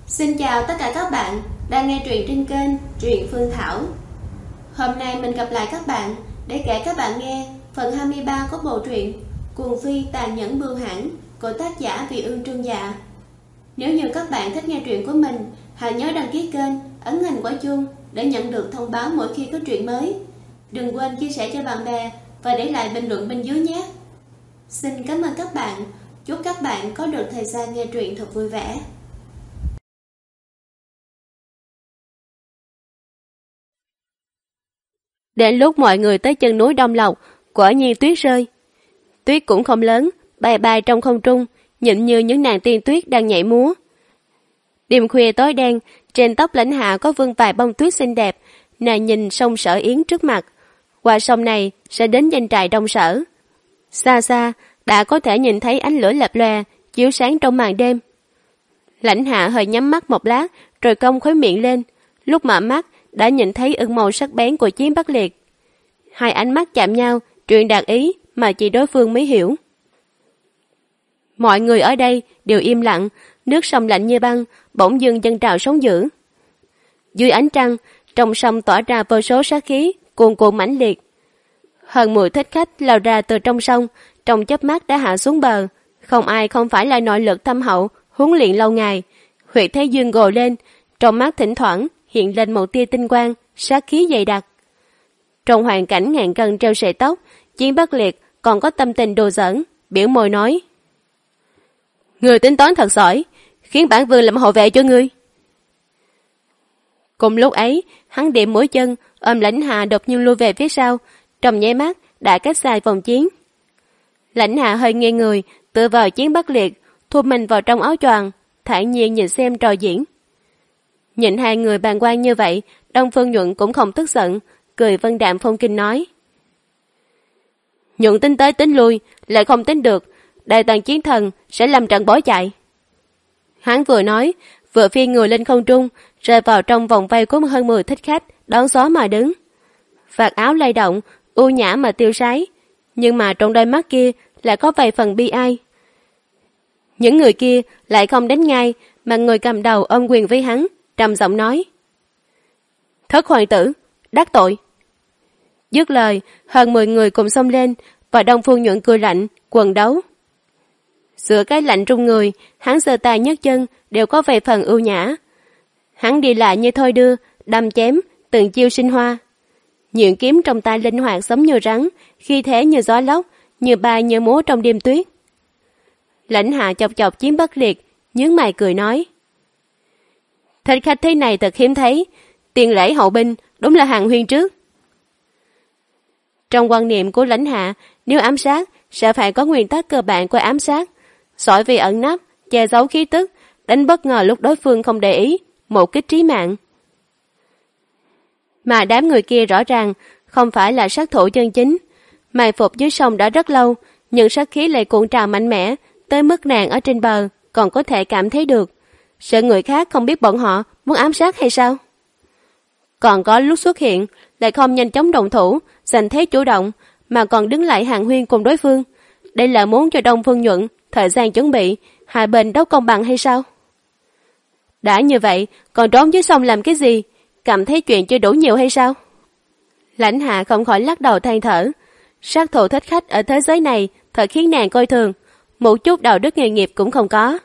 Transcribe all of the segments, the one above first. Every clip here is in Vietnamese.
Xin chào tất cả các bạn đang nghe truyện trên kênh Truyện Phương Thảo. Hôm nay mình gặp lại các bạn để kể các bạn nghe phần 23 của bộ truyện Cuồng Phi Tàn Nhẫn Bưu Hãn của tác giả Vị Ương Trương Dạ. Nếu như các bạn thích nghe truyện của mình, hãy nhớ đăng ký kênh, ấn hình quả chuông để nhận được thông báo mỗi khi có truyện mới. Đừng quên chia sẻ cho bạn bè và để lại bình luận bên dưới nhé. Xin cảm ơn các bạn. Chúc các bạn có được thời gian nghe truyện thật vui vẻ. Đến lúc mọi người tới chân núi Đông Lộc, quả nhiên tuyết rơi. Tuyết cũng không lớn, bay bay trong không trung, nhịn như những nàng tiên tuyết đang nhảy múa. Đêm khuya tối đen, trên tóc Lãnh Hạ có vương vài bông tuyết xinh đẹp. Nàng nhìn sông Sở Yến trước mặt. Qua sông này sẽ đến doanh trại Đông Sở. Xa xa đã có thể nhìn thấy ánh lửa lập lòe chiếu sáng trong màn đêm. Lãnh Hạ hơi nhắm mắt một lát rồi cong khóe miệng lên. Lúc mở mắt đã nhìn thấy ưng màu sắc bén của Chiến Bắc Liệt. Hai ánh mắt chạm nhau, truyền đạt ý mà chỉ đối phương mới hiểu. Mọi người ở đây đều im lặng, nước sông lạnh như băng, bỗng dưng dâng trào sóng dữ. Dưới ánh trăng, trong sông tỏa ra vô số sát khí, cuồn cuộn mãnh liệt. Hơn 10 thích khách lao ra từ trong sông, trong chớp mắt đã hạ xuống bờ. Không ai không phải là nội lực thâm hậu, huấn luyện lâu ngày. Huyệt Thái Dương gồ lên, trong mắt thỉnh thoảng hiện lên một tia tinh quang, sát khí dày đặc. Trong hoàn cảnh ngàn cân treo sợi tóc, Chiến Bắc Liệt còn có tâm tình đùa giỡn, biểu môi nói: "Người tính toán thật giỏi, khiến bản vương làm hộ vệ cho ngươi." Cùng lúc ấy, hắn điểm mũi chân, ôm Lãnh Hạ đột nhiên lui về phía sau, trong nháy mắt đã cách xa vòng chiến. Lãnh Hạ hơi nghiêng người, tựa vào Chiến Bắc Liệt, thu mình vào trong áo choàng, thản nhiên nhìn xem trò diễn. Nhìn hai người bàng quan như vậy, Đông Phương Nhuận cũng không tức giận, cười vân đạm phong kinh nói: "Nhuận tính tới tính lui, lại không tính được, đại tần chiến thần sẽ làm trận bỏ chạy." Hắn vừa nói, vừa phi người lên không trung, rơi vào trong vòng vây của hơn 10 thích khách, đón gió mà đứng. Vạt áo lay động, u nhã mà tiêu sái, nhưng mà trong đôi mắt kia lại có vài phần bi ai. Những người kia lại không đánh ngay, mà người cầm đầu ôm quyền với hắn, trầm giọng nói: "Thất hoàng tử, đắc tội." Dứt lời, hơn 10 người cùng xông lên, và Đông Phương Nhuận cười lạnh, quần đấu. Giữa cái lạnh run người, hắn giơ tay nhấc chân đều có vài phần ưu nhã. Hắn đi lại như thôi đưa, đâm chém, từng chiêu sinh hoa. Nhuyễn kiếm trong tay linh hoạt giống như rắn, khi thế như gió lốc, như bay như múa trong đêm tuyết. Lãnh Hạ chọc chọc Chiến Bắc Liệt, nhướng mày cười nói: "Thích khách thế này thật hiếm thấy, tiền lễ hậu binh đúng là hàng huyên trước." Trong quan niệm của Lãnh Hạ, nếu ám sát sẽ phải có nguyên tắc cơ bản của ám sát, giỏi vì ẩn nấp, che giấu khí tức, đánh bất ngờ lúc đối phương không để ý, một kích trí mạng. Mà đám người kia rõ ràng không phải là sát thủ chân chính, mai phục dưới sông đã rất lâu, nhưng sát khí lại cuộn trào mạnh mẽ, tới mức nàng ở trên bờ còn có thể cảm thấy được. Sợ người khác không biết bọn họ muốn ám sát hay sao? Còn có lúc xuất hiện lại không nhanh chóng động thủ, giành thế chủ động, mà còn đứng lại hàng huyên cùng đối phương. Đây là muốn cho Đông Phương Nhuận thời gian chuẩn bị, hai bên đấu công bằng hay sao? Đã như vậy, còn trốn dưới sông làm cái gì? Cảm thấy chuyện chưa đủ nhiều hay sao? Lãnh Hạ không khỏi lắc đầu than thở. Sát thủ thích khách ở thế giới này thật khiến nàng coi thường, một chút đạo đức nghề nghiệp cũng không có.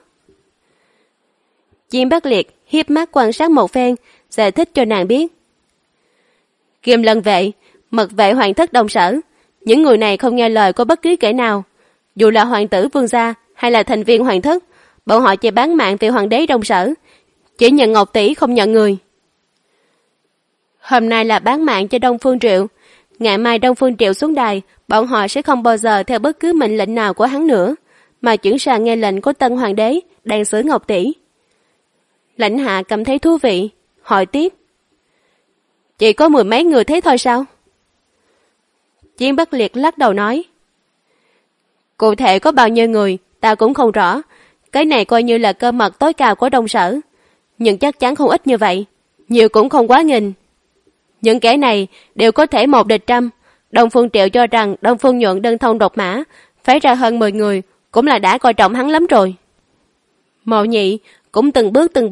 Chiến Bắc Liệt hiếp mắt quan sát một phen, giải thích cho nàng biết: "Kim Lân vệ, mật vệ hoàng thất Đông Sở, những người này không nghe lời của bất cứ kẻ nào. Dù là hoàng tử vương gia hay là thành viên hoàng thất, bọn họ chỉ bán mạng vì hoàng đế Đông Sở, chỉ nhận ngọc tỷ không nhận người. Hôm nay là bán mạng cho Đông Phương Triệu, ngày mai Đông Phương Triệu xuống đài, bọn họ sẽ không bao giờ theo bất cứ mệnh lệnh nào của hắn nữa, mà chuyển sang nghe lệnh của tân hoàng đế đang xử ngọc tỷ." Lãnh Hạ cảm thấy thú vị, hỏi tiếp: "Chỉ có 10 mấy người thế thôi sao?" Chiến Bắc Liệt lắc đầu nói: "Cụ thể có bao nhiêu người ta cũng không rõ, cái này coi như là cơ mật tối cao của Đông Sở, nhưng chắc chắn không ít như vậy, nhiều cũng không quá nghìn. Những kẻ này đều có thể một địch trăm. Đông Phương Triệu cho rằng Đông Phương Nhuận đơn thông độc mã, phái ra hơn 10 người cũng là đã coi trọng hắn lắm rồi." Mộ Nhị cũng từng bước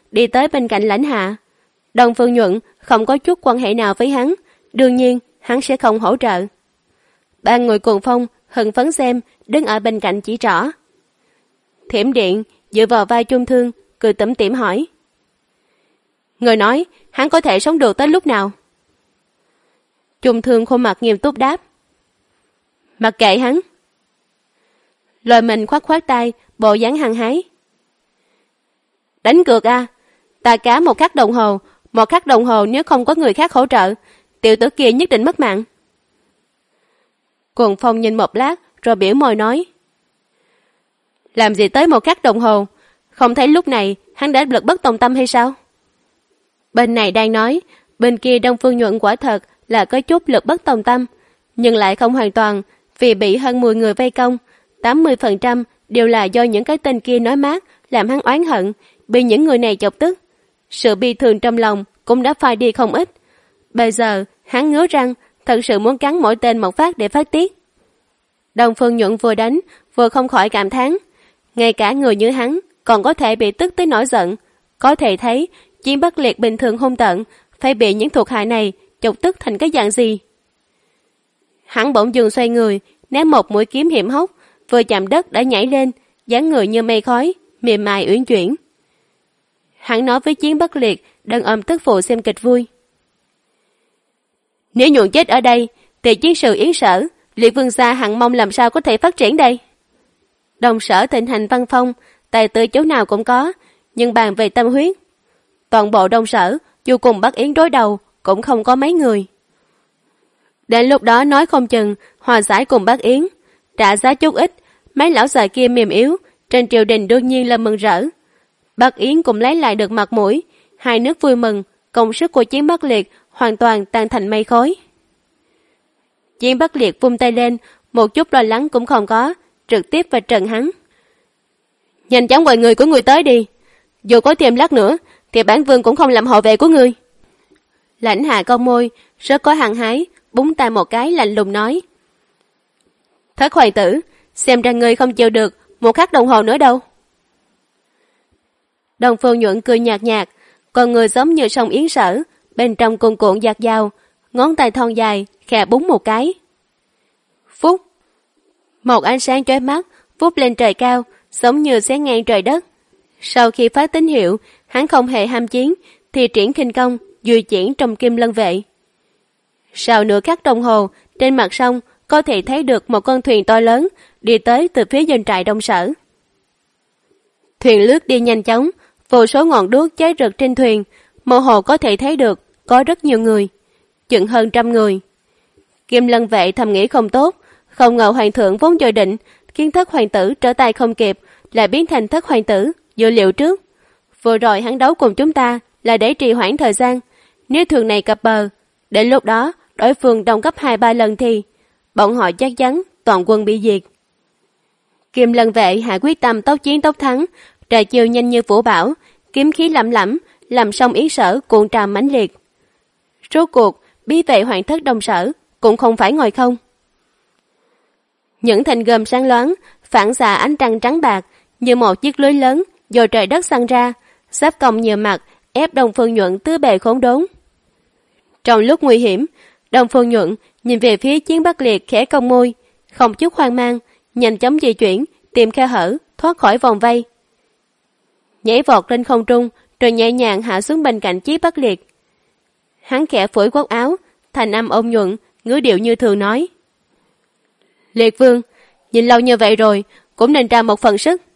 đi tới bên cạnh Lãnh Hạ. Đông Phương Nhuận không có chút quan hệ nào với hắn, đương nhiên hắn sẽ không hỗ trợ. Ba người Cuồng Phong hưng phấn xem, đứng ở bên cạnh chỉ trỏ. Thiểm Điện dựa vào vai Chung Thương, cười tủm tỉm hỏi: người nói hắn có thể sống được tới lúc nào? Chung Thương khuôn mặt nghiêm túc đáp: mặc kệ hắn. Lôi mình khoát khoát tay, bộ dáng hăng hái: đánh cược à, ta cá một khắc đồng hồ nếu không có người khác hỗ trợ, tiểu tử kia nhất định mất mạng. Cuồng Phong nhìn một lát rồi biểu môi nói: làm gì tới một khắc đồng hồ, không thấy lúc này hắn đã lực bất tòng tâm hay sao? Bên này đang nói, bên kia Đông Phương Nhuận quả thật là có chút lực bất tòng tâm, nhưng lại không hoàn toàn, vì bị hơn 10 người vây công, 80% đều là do những cái tên kia nói mát làm hắn oán hận, bị những người này chọc tức. Sự bi thường trong lòng cũng đã phai đi không ít. Bây giờ hắn ngứa răng, thật sự muốn cắn mỗi tên một phát để phát tiết. Đông Phương Nhuận vừa đánh vừa không khỏi cảm thán, ngay cả người như hắn còn có thể bị tức tới nổi giận. Có thể thấy Chiến Bất Liệt bình thường hung tợn, phải bị những thuộc hạ này chọc tức thành cái dạng gì. Hắn bỗng dừng xoay người, ném một mũi kiếm hiểm hóc, vừa chạm đất đã nhảy lên, dáng người như mây khói, mềm mại uyển chuyển. Hắn nói với Chiến Bất Liệt đang ôm tức phụ xem kịch vui: nếu Nhuận chết ở đây thì chiến sự Yến Sở, Liệt Vương gia hằng mong làm sao có thể phát triển đây. Đồng Sở thịnh hành văn phong, tài tử chỗ nào cũng có, nhưng bàn về tâm huyết, toàn bộ Đông Sở dù cùng Bắc Yến đối đầu cũng không có mấy người. Đến lúc đó nói không chừng hòa giải cùng Bắc Yến, trả giá chút ít, mấy lão già kia mềm yếu, trên triều đình đương nhiên là mừng rỡ. Bắc Yến cũng lấy lại được mặt mũi, hai nước vui mừng, công sức của Chiến Bất Liệt hoàn toàn tan thành mây khói. Chiến Bất Liệt vung tay lên, một chút lo lắng cũng không có, trực tiếp vào trận hắn: nhanh chóng gọi người của người tới đi, dù có thêm lát nữa thì bản vương cũng không làm hộ vệ của ngươi. Lãnh Hạ cong môi, rất có hăng hái, búng tay một cái lạnh lùng nói: Thất hoàng tử, xem ra ngươi không chịu được một khắc đồng hồ nữa đâu. Đông Phương Nhuận cười nhạt nhạt, còn người giống như sông Yến Sở, bên trong cuồn cuộn dạt dào, ngón tay thon dài khẽ búng một cái. Phúc, một ánh sáng chói mắt vút lên trời cao, giống như xé ngang trời đất. Sau khi phát tín hiệu, hắn không hề ham chiến, thì triển khinh công duy chuyển trong Kim Lân Vệ. Sau nửa khắc đồng hồ, trên mặt sông có thể thấy được một con thuyền to lớn đi tới từ phía doanh trại Đông Sở. Thuyền lướt đi nhanh chóng, vô số ngọn đuốc cháy rực trên thuyền, mơ hồ có thể thấy được có rất nhiều người, chừng hơn 100 người. Kim Lân Vệ thầm nghĩ không tốt, không ngờ hoàng thượng vốn dự định khiến Thất hoàng tử trở tay không kịp, lại biến thành Thất hoàng tử dự liệu trước. Vừa rồi hắn đấu cùng chúng ta là để trì hoãn thời gian, nếu thuyền này cập bờ, đến lúc đó đối phương đông gấp 2-3 lần thì bọn họ chắc chắn toàn quân bị diệt. Kim Lân Vệ hạ quyết tâm tốc chiến tốc thắng, trời chiều nhanh như vũ bão, kiếm khí lẩm lẩm, làm sông Yến Sở cuộn trào mãnh liệt. Rốt cuộc, bí vệ hoàng thất Đông Sở cũng không phải ngồi không. Những thanh gươm sáng loáng, phản xạ ánh trăng trắng bạc như một chiếc lưới lớn do trời đất săn ra, giáp công nhiều mặt ép Đông Phương Nhuận tứ bề khốn đốn. Trong lúc nguy hiểm, Đông Phương Nhuận nhìn về phía Chiến Bất Liệt khẽ cong môi, không chút hoang mang, nhanh chóng di chuyển, tìm khe hở thoát khỏi vòng vây, nhảy vọt lên không trung, rồi nhẹ nhàng hạ xuống bên cạnh Chiến Bất Liệt. Hắn khẽ phủi quần áo, thành âm ôn nhuận, ngữ điệu như thường nói: Liệt Vương, nhìn lâu như vậy rồi, cũng nên ra một phần sức.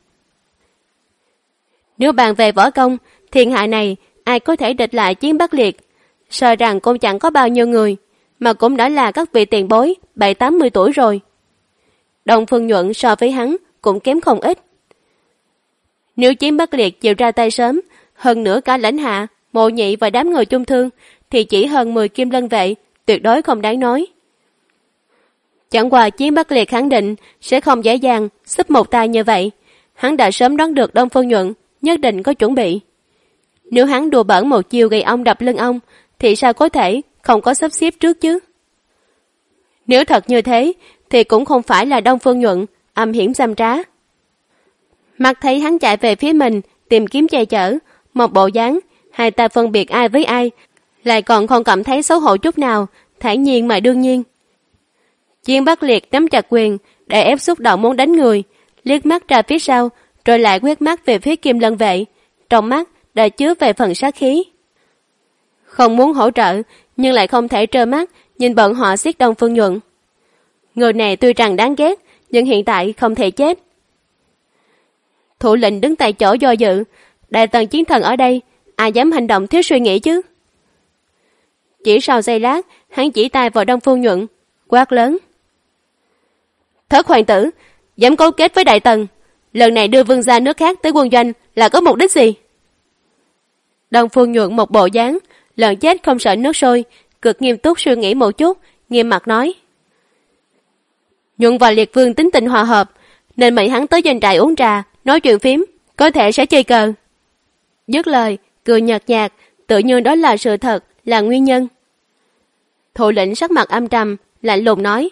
Nếu bàn về võ công, thiên hạ này ai có thể địch lại Chiến Bất Liệt? Sợ rằng cũng chẳng có bao nhiêu người, mà cũng đã là các vị tiền bối 70-80 tuổi rồi. Đông Phương Nhuận so với hắn cũng kém không ít. Nếu Chiến Bất Liệt chịu ra tay sớm, hơn nữa cả Lãnh Hạ, Mộ Nhị và đám người chung thương, thì chỉ hơn 10 Kim Lân Vệ, tuyệt đối không đáng nói. Chẳng qua Chiến Bất Liệt khẳng định sẽ không dễ dàng xếp một tay như vậy. Hắn đã sớm đoán được Đông Phương Nhuận nhất định có chuẩn bị. Nếu hắn đùa bỡn một chiêu gây ông đập lưng ông, thì sao có thể không có sắp xếp trước chứ? Nếu thật như thế, thì cũng không phải là Đông Phương Nhuận âm hiểm xăm trá. Mắt thấy hắn chạy về phía mình, tìm kiếm che chở, một bộ dáng hai ta phân biệt ai với ai, lại còn không cảm thấy xấu hổ chút nào, thản nhiên mà đương nhiên. Chiến Bắc Liệt nắm chặt quyền, để ép xúc động muốn đánh người, liếc mắt ra phía sau, rồi lại quét mắt về phía Kim Lân Vệ, trong mắt đã chứa về phần sát khí. Không muốn hỗ trợ, nhưng lại không thể trơ mắt nhìn bọn họ giết Đông Phương Nhuận. Người này tuy rằng đáng ghét, nhưng hiện tại không thể chết. Thủ lĩnh đứng tại chỗ do dự, đại tần chiến thần ở đây, ai dám hành động thiếu suy nghĩ chứ? Chỉ sau giây lát, hắn chỉ tay vào Đông Phương Nhuận, quát lớn: Thất hoàng tử, dám cấu kết với đại tần, lần này đưa vương gia nước khác tới quân doanh là có mục đích gì? Đông Phương Nhuận một bộ dáng lợn chết không sợ nước sôi, cực nghiêm túc suy nghĩ một chút, nghiêm mặt nói: Nhuận và Liệt Vương tính tình hòa hợp, nên mời hắn tới doanh trại uống trà, nói chuyện phím, có thể sẽ chơi cờ. Dứt lời, cười nhợt nhạt, tự như đó là sự thật, là nguyên nhân. Thủ lĩnh sắc mặt âm trầm, lạnh lùng nói: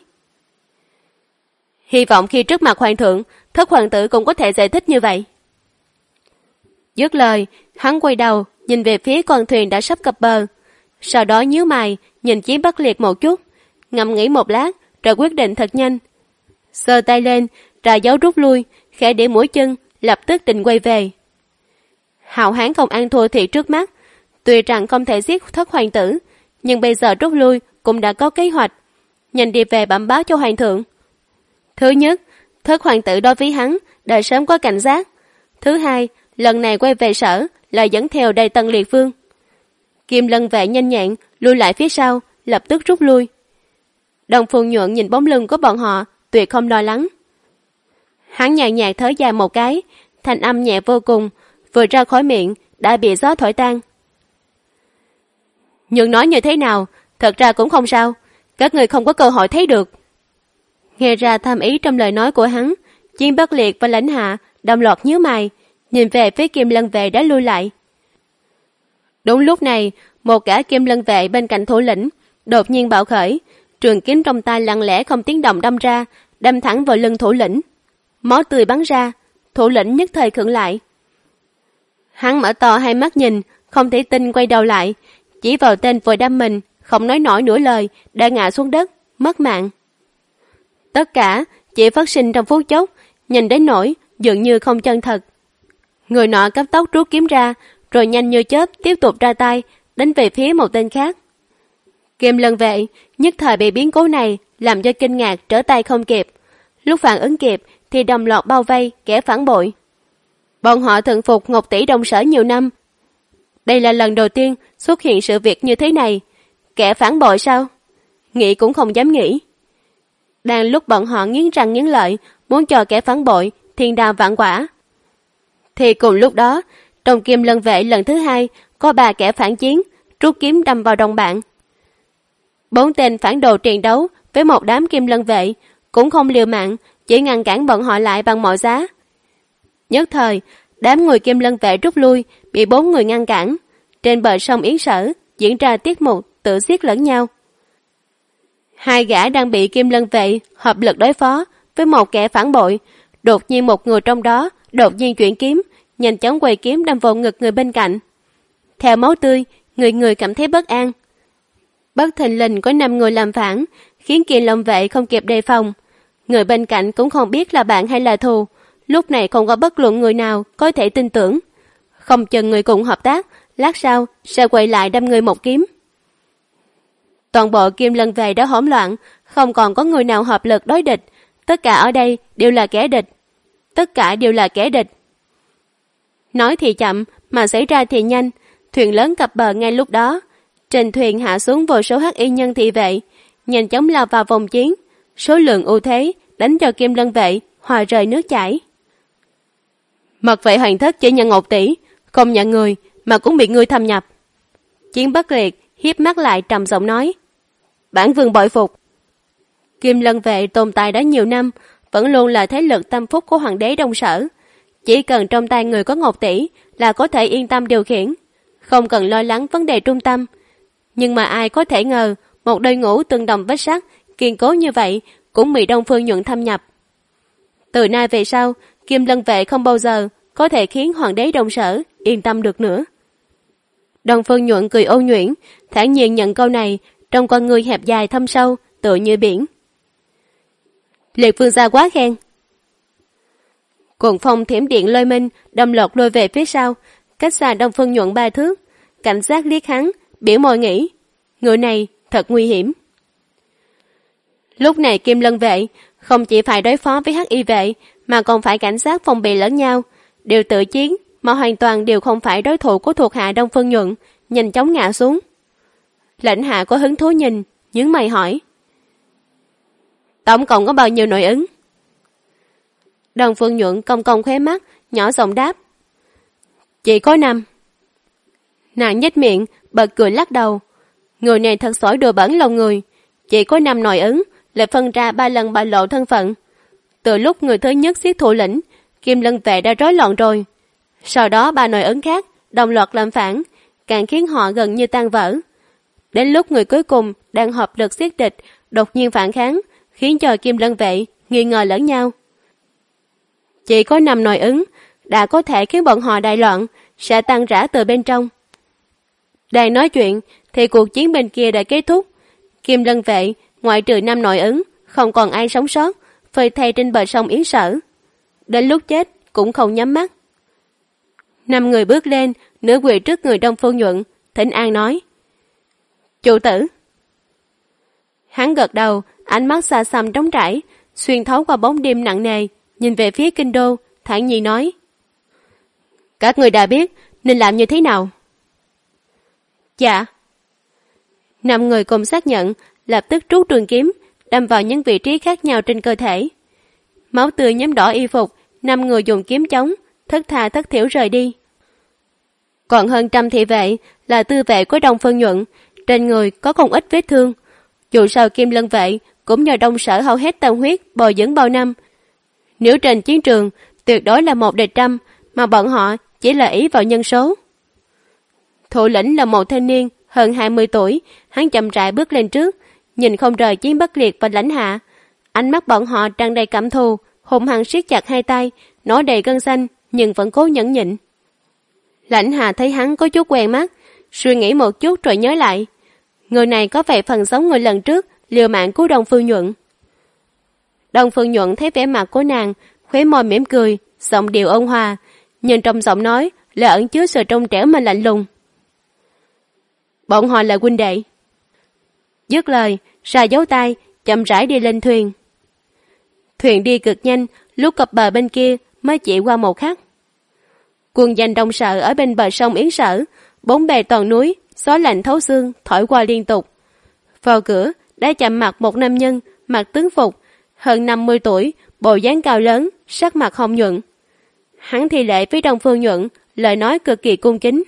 Hy vọng khi trước mặt hoàng thượng, Thất hoàng tử cũng có thể giải thích như vậy. Dứt lời, hắn quay đầu, nhìn về phía con thuyền đã sắp cập bờ, sau đó nhíu mày, nhìn Chiến Bắc Liệt một chút, ngẫm nghĩ một lát, rồi quyết định thật nhanh. Giơ tay lên, ra dấu rút lui, khẽ để mũi chân, lập tức định quay về. Hạo hán không ăn thua thiệt trước mắt, tuy rằng không thể giết Thất hoàng tử, nhưng bây giờ rút lui cũng đã có kế hoạch, nhanh đi về bẩm báo cho hoàng thượng. Thứ nhất, Thất hoàng tử đối với hắn đã sớm có cảnh giác. Thứ hai, lần này quay về sở là dẫn theo Đại Tần Liệt Vương. Kim Lân Vệ nhanh nhẹn lui lại phía sau, lập tức rút lui. Đông Phương Nhuận nhìn bóng lưng của bọn họ, tuyệt không lo lắng. Hắn nhàn nhạt thở dài một cái, thanh âm nhẹ vô cùng, vừa ra khỏi miệng đã bị gió thổi tan. Nhưng nói như thế nào, thật ra cũng không sao, các người không có cơ hội thấy được. Nghe ra tham ý trong lời nói của hắn, Chiến Bắc Liệt và Lãnh Hạ đồng loạt nhíu mày, nhìn về phía Kim Lân Vệ đã lui lại. Đúng lúc này, một gã Kim Lân Vệ bên cạnh thủ lĩnh đột nhiên bạo khởi, trường kiếm trong tay lặng lẽ không tiếng động đâm ra, đâm thẳng vào lưng thủ lĩnh. Máu tươi bắn ra, thủ lĩnh nhất thời khựng lại. Hắn mở to hai mắt nhìn, không thể tin quay đầu lại, chỉ vào tên vội đâm mình, không nói nổi nửa lời, đã ngã xuống đất, mất mạng. Tất cả chỉ phát sinh trong phút chốc, nhìn đến nỗi dường như không chân thật. Người nọ cấp tốc rút kiếm ra, rồi nhanh như chớp tiếp tục ra tay, đánh về phía một tên khác. Kim Lân Vệ nhất thời bị biến cố này làm cho kinh ngạc trở tay không kịp. Lúc phản ứng kịp thì đồng loạt bao vây kẻ phản bội. Bọn họ thuần phục Ngọc Tỷ Đông Sở nhiều năm. Đây là lần đầu tiên xuất hiện sự việc như thế này. Kẻ phản bội sao? Nghĩ cũng không dám nghĩ. Đang lúc bọn họ nghiến răng nghiến lợi muốn cho kẻ phản bội thiên đao vạn quả, thì cùng lúc đó trong Kim Lân Vệ lần thứ hai có 3 kẻ phản chiến rút kiếm đâm vào đồng bạn. 4 tên phản đồ triền đấu với một đám Kim Lân Vệ cũng không liều mạng, chỉ ngăn cản bọn họ lại bằng mọi giá. Nhất thời đám người Kim Lân Vệ rút lui, bị 4 người ngăn cản. Trên bờ sông Yến Sở diễn ra tiết mục tự giết lẫn nhau. 2 gã đang bị Kim Lân Vệ hợp lực đối phó với một kẻ phản bội, đột nhiên một người trong đó đột nhiên chuyển kiếm, nhanh chóng quay kiếm đâm vào ngực người bên cạnh. Theo máu tươi, người cảm thấy bất an. Bất thình lình có 5 người làm phản, khiến Kim Lân Vệ không kịp đề phòng. Người bên cạnh cũng không biết là bạn hay là thù, lúc này không có bất luận người nào có thể tin tưởng. Không chừng người cùng hợp tác, lát sau sẽ quay lại đâm người một kiếm. Toàn bộ Kim Lân Vệ đã hỗn loạn, không còn có người nào hợp lực đối địch. Tất cả ở đây đều là kẻ địch. Tất cả đều là kẻ địch. Nói thì chậm, mà xảy ra thì nhanh. Thuyền lớn cập bờ ngay lúc đó. Trên thuyền hạ xuống vô số hắc y nhân thị vệ, nhanh chóng lao vào vòng chiến. Số lượng ưu thế đánh cho Kim Lân Vệ hòa rời nước chảy. Mật vệ hoàng thất chỉ nhận Ngọc Tỷ, không nhận người mà cũng bị ngươi thâm nhập. Chiến Bắc Liệt hiếp mắt lại trầm giọng nói: Bản vương bội phục. Kim Lân Vệ tồn tại đã nhiều năm, vẫn luôn là thế lực tâm phúc của hoàng đế Đông Sở. Chỉ cần trong tay người có Ngọc Tỷ là có thể yên tâm điều khiển, không cần lo lắng vấn đề trung tâm. Nhưng mà ai có thể ngờ một đội ngũ tương đồng vết sắt kiên cố như vậy cũng bị Đông Phương Nhuận thâm nhập. Từ nay về sau, Kim Lân Vệ không bao giờ có thể khiến hoàng đế Đông Sở yên tâm được nữa. Đông Phương Nhuận cười ôn nhuyễn, thản nhiên nhận câu này, trong con người hẹp dài thâm sâu, tựa như biển. Liệt vương gia quá khen. Cuồng phong thiểm điện lôi minh, đâm lọt lôi về phía sau, cách xa Đông Phương Nhuận 3 thước. Cảnh sát liếc hắn, biểu môi nghĩ, người này thật nguy hiểm. Lúc này Kim Lân vệ không chỉ phải đối phó với Hắc Y vệ, mà còn phải cảnh sát phòng bị lẫn nhau, đều tự chiến, mà hoàn toàn đều không phải đối thủ của thuộc hạ Đông Phương Nhuận, nhanh chóng ngã xuống. Lãnh Hạ có hứng thú nhìn, nhướng mày hỏi, tổng cộng có bao nhiêu nội ứng? Đông Phương Nhuận cong cong khóe mắt, nhỏ giọng đáp, chỉ có 5. Nàng nhếch miệng, bật cười lắc đầu, người này thật sỏi đùa bẩn lòng người, chỉ có 5 nội ứng, lại phân ra 3 lần bại lộ thân phận. Từ lúc người thứ nhất giết thủ lĩnh, Kim Lân vệ đã rối loạn rồi. Sau đó 3 nội ứng khác đồng loạt làm phản, càng khiến họ gần như tan vỡ. Đến lúc người cuối cùng đang hợp lực giết địch, đột nhiên phản kháng, khiến cho Kim Lân vệ nghi ngờ lẫn nhau. Chỉ có 5 nội ứng đã có thể khiến bọn họ đại loạn, sẽ tan rã từ bên trong. Đang nói chuyện thì cuộc chiến bên kia đã kết thúc. Kim Lân vệ ngoại trừ 5 nội ứng, không còn ai sống sót, phơi thây trên bờ sông Yến Sở. Đến lúc chết cũng không nhắm mắt. 5 người bước lên, nửa quỳ trước người Đông Phương Nhuận, thỉnh an nói, chủ tử. Hắn gật đầu, ánh mắt xa xăm trống trải, xuyên thấu qua bóng đêm nặng nề, nhìn về phía kinh đô, thản nhiên nói, các người đã biết nên làm như thế nào? Dạ. 5 người cùng xác nhận, lập tức rút trường kiếm, đâm vào những vị trí khác nhau trên cơ thể. Máu tươi nhuốm đỏ y phục, 5 người dùng kiếm chống, thất tha thất thiểu rời đi. Còn hơn 100 thị vệ là tư vệ của Đông Phương Nhuận, trên người có không ít vết thương. Dù sao Kim Lân vệ cũng nhờ Đông Sở hao hết tâm huyết bồi dưỡng bao năm. Nếu trên chiến trường tuyệt đối là 1 địch 100, mà bọn họ chỉ là ý vào nhân số. Thủ lĩnh là một thanh niên hơn 20 tuổi, hắn chậm rãi bước lên trước, nhìn không rời Chiến Bất Liệt và Lãnh Hạ. Ánh mắt bọn họ tràn đầy cảm thù, hùng hăng siết chặt hai tay, nổi đầy gân xanh nhưng vẫn cố nhẫn nhịn. Lãnh Hạ thấy hắn có chút quen mắt, suy nghĩ một chút rồi nhớ lại, người này có vẻ phần giống người lần trước liều mạng của Đông Phương Nhuận. Đông Phương Nhuận thấy vẻ mặt của nàng, khóe môi mỉm cười, giọng điệu ôn hòa, nhưng trong giọng nói là ẩn chứa sự trong trẻo mà lạnh lùng. Bọn họ là huynh đệ. Dứt lời, ra dấu tay, chậm rãi đi lên thuyền. Thuyền đi cực nhanh, lúc cập bờ bên kia mới chỉ qua một khắc. Quân danh Đông Sở ở bên bờ sông Yến Sở, bốn bề toàn núi, gió lạnh thấu xương thổi qua liên tục. Vào cửa đã chạm mặt một nam nhân mặc tướng phục, hơn 50 tuổi, bộ dáng cao lớn, sắc mặt hồng nhuận. Hắn thi lễ với Đông Phương Nhuận, lời nói cực kỳ cung kính.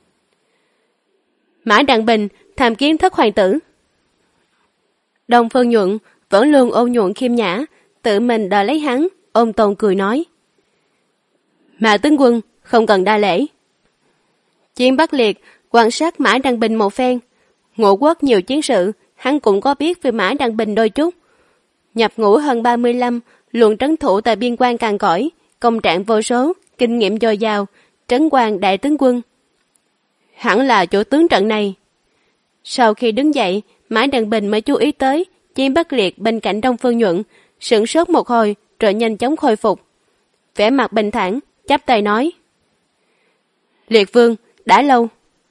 Mã Đặng Bình tham kiến thất hoàng tử. Đông Phương Nhuận vẫn luôn ôn nhuận khiêm nhã, tự mình đỡ lấy hắn, ôm tồn cười nói, Mã tướng quân không cần đa lễ. Chiến Bất Liệt quan sát Mã Đặng Bình một phen, ngũ quốc nhiều chiến sự, hắn cũng có biết về Mã Đặng Bình đôi chút. Nhập ngũ hơn 35, luôn trấn thủ tại biên quan càn cõi, công trạng vô số, kinh nghiệm dồi dào, trấn quan đại tướng quân. Hẳn là chỗ tướng trận này. Sau khi đứng dậy, Mã Đặng Bình mới chú ý tới Chiến Bất Liệt bên cạnh Đông Phương Nhuận, sửng sốt một hồi rồi nhanh chóng khôi phục. Vẻ mặt bình thản, chắp tay nói, Liệt vương, đã lâu.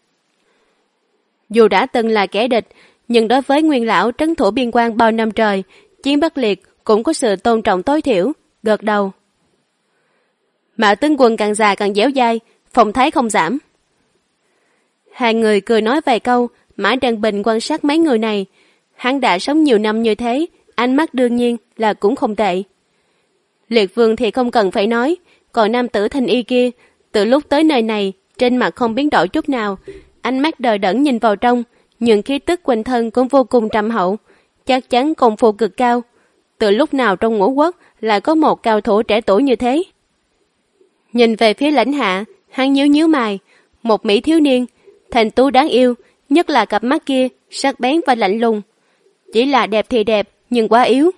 Dù đã từng là kẻ địch, nhưng đối với nguyên lão trấn thủ biên quan bao năm trời, Chiến Bất Liệt cũng có sự tôn trọng tối thiểu, gật đầu. Mã tướng quân càng già càng dẻo dai, phong thái không giảm. Hai người cười nói vài câu, Mã Đặng Bình quan sát mấy người này. Hắn đã sống nhiều năm như thế, ánh mắt đương nhiên là cũng không tệ. Liệt vương thì không cần phải nói, còn nam tử thanh y kia, từ lúc tới nơi này, trên mặt không biến đổi chút nào, ánh mắt đờ đẫn nhìn vào trong, nhưng khí tức quanh thân cũng vô cùng trầm hậu, chắc chắn công phu cực cao. Từ lúc nào trong ngũ quốc lại có một cao thủ trẻ tuổi như thế? Nhìn về phía Lãnh Hạ, hắn nhíu nhíu mày, một mỹ thiếu niên, thành tú đáng yêu, nhất là cặp mắt kia, sắc bén và lạnh lùng. Chỉ là đẹp thì đẹp, nhưng quá yếu.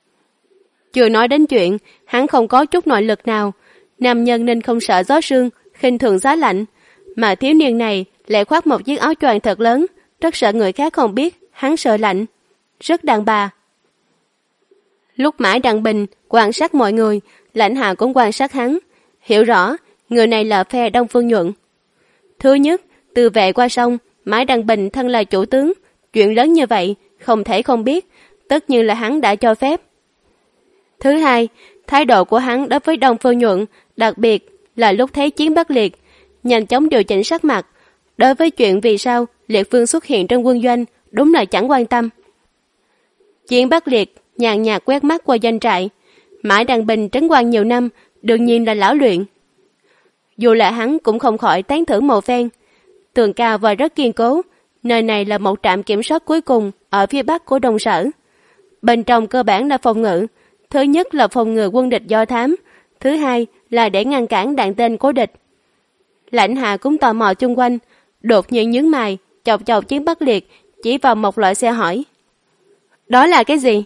Chưa nói đến chuyện, hắn không có chút nội lực nào, nam nhân nên không sợ gió sương, khinh thường giá lạnh, mà thiếu niên này lại khoác một chiếc áo choàng thật lớn, rất sợ người khác không biết hắn sợ lạnh, rất đàn bà. Lúc Mã Đăng Bình quan sát mọi người, Lãnh Hạ cũng quan sát hắn, hiểu rõ người này là phe Đông Phương Nhuận. Thứ nhất, từ vệ qua sông, Mã Đăng Bình thân là chủ tướng, chuyện lớn như vậy không thể không biết, tất nhiên là hắn đã cho phép. Thứ hai, thái độ của hắn đối với Đông Phương Nhuận, đặc biệt là lúc thấy chiến Bắc Liệt, nhanh chóng điều chỉnh sắc mặt. Đối với chuyện vì sao Liệt Vương xuất hiện trong quân doanh, đúng là chẳng quan tâm. Chiến Bắc Liệt nhàn nhạt quét mắt qua doanh trại. Mã Đăng Bình trấn quan nhiều năm, đương nhiên là lão luyện. Dù là hắn cũng không khỏi tán thưởng một phen. Tường cao và rất kiên cố, nơi này là một trạm kiểm soát cuối cùng ở phía bắc của Đông Sở. Bên trong cơ bản là phòng ngự. Thứ nhất là phòng ngừa quân địch do thám, thứ hai là để ngăn cản đạn tên của địch. Lãnh Hạ cũng tò mò chung quanh, đột nhiên nhướng mày, chọc chọc chiến Bắc Liệt, chỉ vào một loại xe hỏi. Đó là cái gì?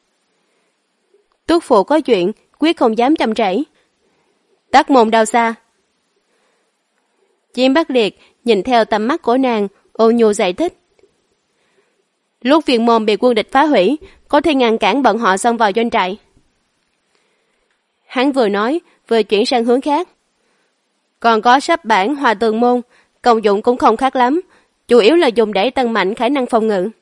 Túc phụ có chuyện, quyết không dám chậm trễ. Tắc môn đao xa. Chiến Bắc Liệt nhìn theo tầm mắt của nàng, ôn nhu giải thích. Lúc viện môn bị quân địch phá hủy, có thể ngăn cản bọn họ xông vào doanh trại. Hắn vừa nói, vừa chuyển sang hướng khác. Còn có sắp bản Hòa Tường Môn, công dụng cũng không khác lắm, chủ yếu là dùng để tăng mạnh khả năng phòng ngự.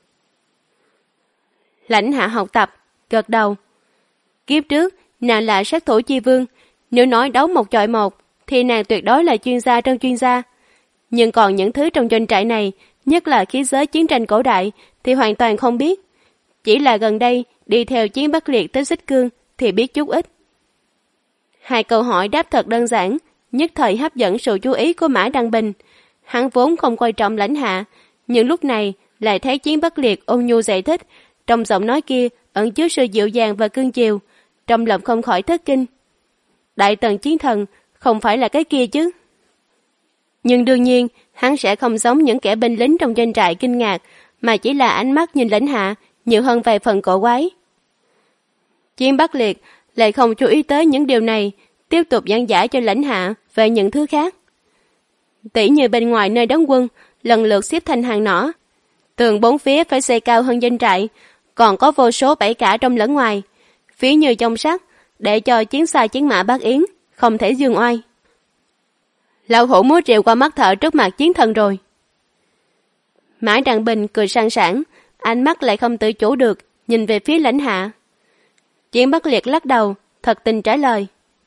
Lãnh Hạ học tập, gật đầu. Kiếp trước, nàng là sát thủ chi vương, nếu nói đấu một chọi một, thì nàng tuyệt đối là chuyên gia trong chuyên gia. Nhưng còn những thứ trong doanh trại này, nhất là khí giới chiến tranh cổ đại, thì hoàn toàn không biết. Chỉ là gần đây, đi theo chiến Bắc Liệt tới Xích Cương, thì biết chút ít. Hai câu hỏi đáp thật đơn giản, nhất thời hấp dẫn sự chú ý của Mã Đăng Bình. Hắn vốn không coi trọng Lãnh Hạ, nhưng lúc này lại thấy chiến Bắc Liệt ôn nhu giải thích, trong giọng nói kia ẩn chứa sự dịu dàng và cương chiều, trong lòng không khỏi thất kinh. Đại tần chiến thần không phải là cái kia chứ? Nhưng đương nhiên, hắn sẽ không giống những kẻ binh lính trong doanh trại kinh ngạc, mà chỉ là ánh mắt nhìn Lãnh Hạ nhiều hơn vài phần cổ quái. Chiến Bắc Liệt lại không chú ý tới những điều này, tiếp tục giảng giải cho Lãnh Hạ về những thứ khác. Tỉ như bên ngoài nơi đóng quân, lần lượt xếp thành hàng nỏ. Tường bốn phía phải xây cao hơn doanh trại, còn có vô số bẫy cả trong lẫn ngoài. Phía như trong sắt, để cho chiến xa chiến mã Bác Yến, không thể dương oai. Lão hổ múa rìu qua mắt thợ trước mặt chiến thần rồi. Mã Đăng Bình cười sang sảng, ánh mắt lại không tự chủ được, nhìn về phía Lãnh Hạ. Chiến Bắc Liệt lắc đầu, thật tình trả lời.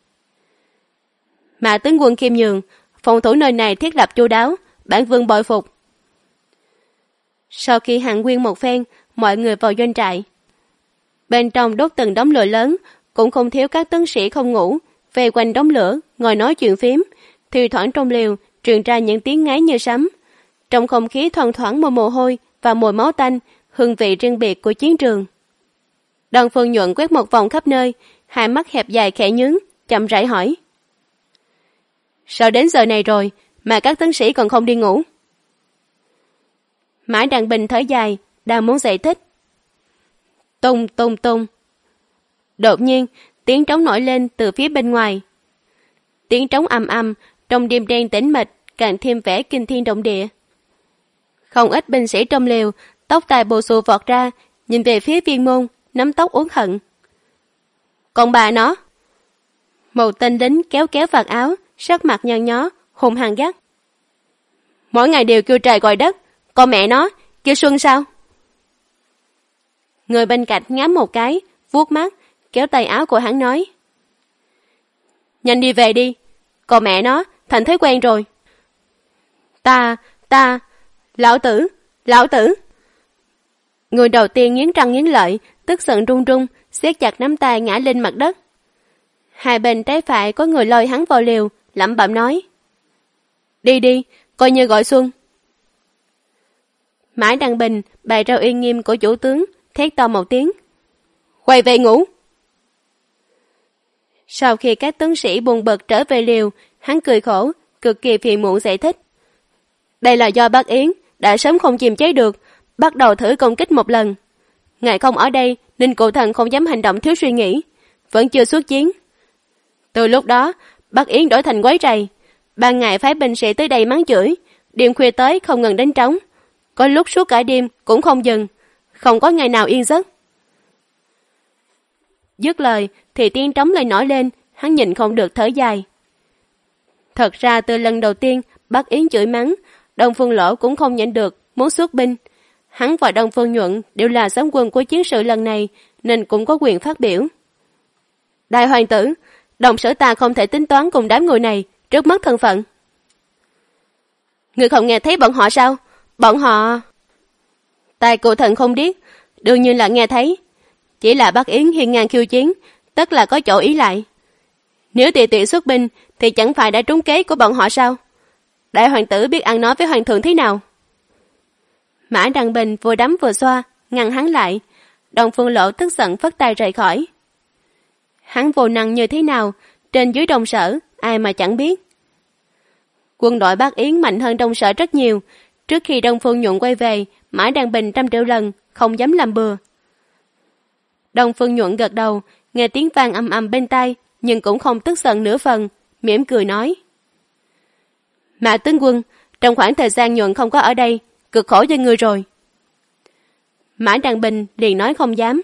Mã tướng quân khiêm nhường, phòng thủ nơi này thiết lập chu đáo, bản vương bội phục. Sau khi hàn huyên một phen, mọi người vào doanh trại. Bên trong đốt từng đống lửa lớn, cũng không thiếu các tướng sĩ không ngủ, về quanh đống lửa, ngồi nói chuyện phím, thì thoảng trong liều truyền ra những tiếng ngáy như sấm. Trong không khí thoang thoảng mùi mồ hôi và mùi máu tanh, hương vị riêng biệt của chiến trường. Đông Phương Nhuận quét một vòng khắp nơi, hai mắt hẹp dài khẽ nhướng, chậm rãi hỏi. Sao đến giờ này rồi mà các tướng sĩ còn không đi ngủ? Mã Đăng Bình thở dài, đang muốn giải thích. Tung tung tung. Đột nhiên, tiếng trống nổi lên từ phía bên ngoài. Tiếng trống ầm ầm, trong đêm đen tĩnh mịch, càng thêm vẻ kinh thiên động địa. Không ít binh sĩ trong lều, tóc tai bù xù vọt ra, nhìn về phía Viên Môn, nắm tóc uốn hận. Còn bà nó. Một tên lính kéo kéo vạt áo, sắc mặt nhăn nhó, hùng hăng gắt. Mỗi ngày đều kêu trời gọi đất, con mẹ nó, kêu xuân sao? Người bên cạnh ngắm một cái, vuốt mắt, kéo tay áo của hắn nói. Nhanh đi về đi, con mẹ nó, thành thói quen rồi. Ta, lão tử. Người đầu tiên nghiến răng nghiến lợi, tức giận run run, siết chặt nắm tay ngã lên mặt đất. Hai bên trái phải có người lôi hắn vào liều, lẩm bẩm nói. Đi, coi như gọi xuân. Mã Đăng Bình bày ra uy nghiêm của chủ tướng, thét to một tiếng. Quay về ngủ. Sau khi các tướng sĩ buồn bực trở về liều, hắn cười khổ, cực kỳ phiền muộn giải thích. Đây là do Bác Yến đã sớm không kiềm chế được, bắt đầu thử công kích một lần. Ngài không ở đây nên cụ thần không dám hành động thiếu suy nghĩ, vẫn chưa xuất chiến. Từ lúc đó, Bác Yến đổi thành quấy rầy, Ban ngày phái binh sĩ tới đây mắng chửi, đêm khuya tới không ngừng đánh trống, có lúc suốt cả đêm cũng không dừng, không có ngày nào yên giấc. Dứt lời thì tiếng trống lại nổi lên, hắn nhìn không được thở dài. Thật ra từ lần đầu tiên Bắc Yến chửi mắng, Đông Phương Lỗ cũng không nhịn được muốn xuất binh. Hắn và Đông Phương Nhuận đều là giám quân của chiến sự lần này nên cũng có quyền phát biểu. Đại hoàng tử, Đồng Sở ta không thể tính toán cùng đám người này trước mất thân phận. Ngươi không nghe thấy bọn họ sao? Bọn họ... Tai cụ thần không điếc, đương nhiên là nghe thấy. Chỉ là Bắc Yến hiên ngang khiêu chiến, tất là có chỗ ý lại. Nếu tùy tiện xuất binh thì chẳng phải đã trúng kế của bọn họ sao? Đại hoàng tử biết ăn nói với hoàng thượng thế nào? Mã Đăng Bình vừa đấm vừa xoa, ngăn hắn lại. Đông Phương Lộ tức giận phất tay rời khỏi. Hắn vô năng như thế nào, trên dưới Đông Sở, ai mà chẳng biết. Quân đội Bắc Yến mạnh hơn Đông Sở rất nhiều. Trước khi Đông Phương Nhuận quay về, Mã Đăng Bình 100 triệu lần, không dám làm bừa. Đông Phương Nhuận gật đầu, nghe tiếng vang ầm ầm bên tai, nhưng cũng không tức giận nửa phần, mỉm cười nói. Mã tướng quân, trong khoảng thời gian Nhuận không có ở đây, cực khổ cho ngươi rồi. Mã Đăng Bình liền nói không dám.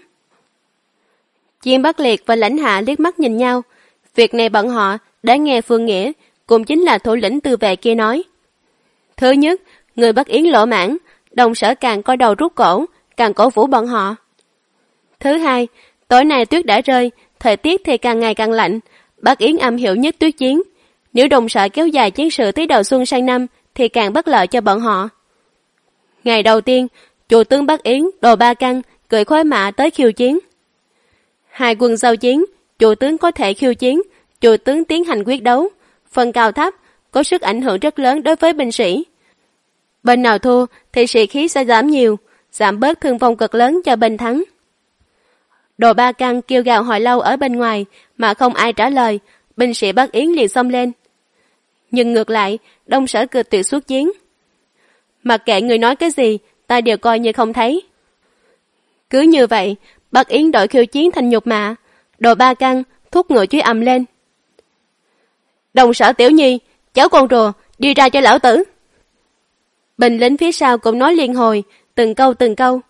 Chiêm Bắc Liệt và Lãnh Hạ liếc mắt nhìn nhau. Việc này bọn họ đã nghe Phương Nghĩa, cũng chính là thủ lĩnh tư vệ kia nói. Thứ nhất, người Bắc Yến lỗ mãn, Đông Sở càng coi đầu rút cổ, càng cổ vũ bọn họ. Thứ hai, tối nay tuyết đã rơi, thời tiết thì càng ngày càng lạnh, Bắc Yến am hiểu nhất tuyết chiến. Nếu Đông Sở kéo dài chiến sự tới đầu xuân sang năm thì càng bất lợi cho bọn họ. Ngày đầu tiên, chủ tướng Bắc Yến Đồ Ba Căn cưỡi khoái mã tới khiêu chiến. Hai quân giao chiến, chủ tướng có thể khiêu chiến, chủ tướng tiến hành quyết đấu, phần cao thấp có sức ảnh hưởng rất lớn đối với binh sĩ. Bên nào thua thì sĩ khí sẽ giảm nhiều, giảm bớt thương vong cực lớn cho bên thắng. Đồ Ba Căn kêu gào hồi lâu ở bên ngoài mà không ai trả lời, binh sĩ Bắc Yến liền xông lên. Nhưng ngược lại, Đông Sở cực tuyệt xuất chiến. Mặc kệ người nói cái gì, ta đều coi như không thấy. Cứ như vậy, Bắc Yến đội khiêu chiến thành nhục mạ. Đồ Ba Căn thúc ngựa chuối ầm lên. Đông Sở tiểu nhi, cháu con rùa, đi ra cho lão tử. Binh lính phía sau cũng nói liên hồi, từng câu từng câu.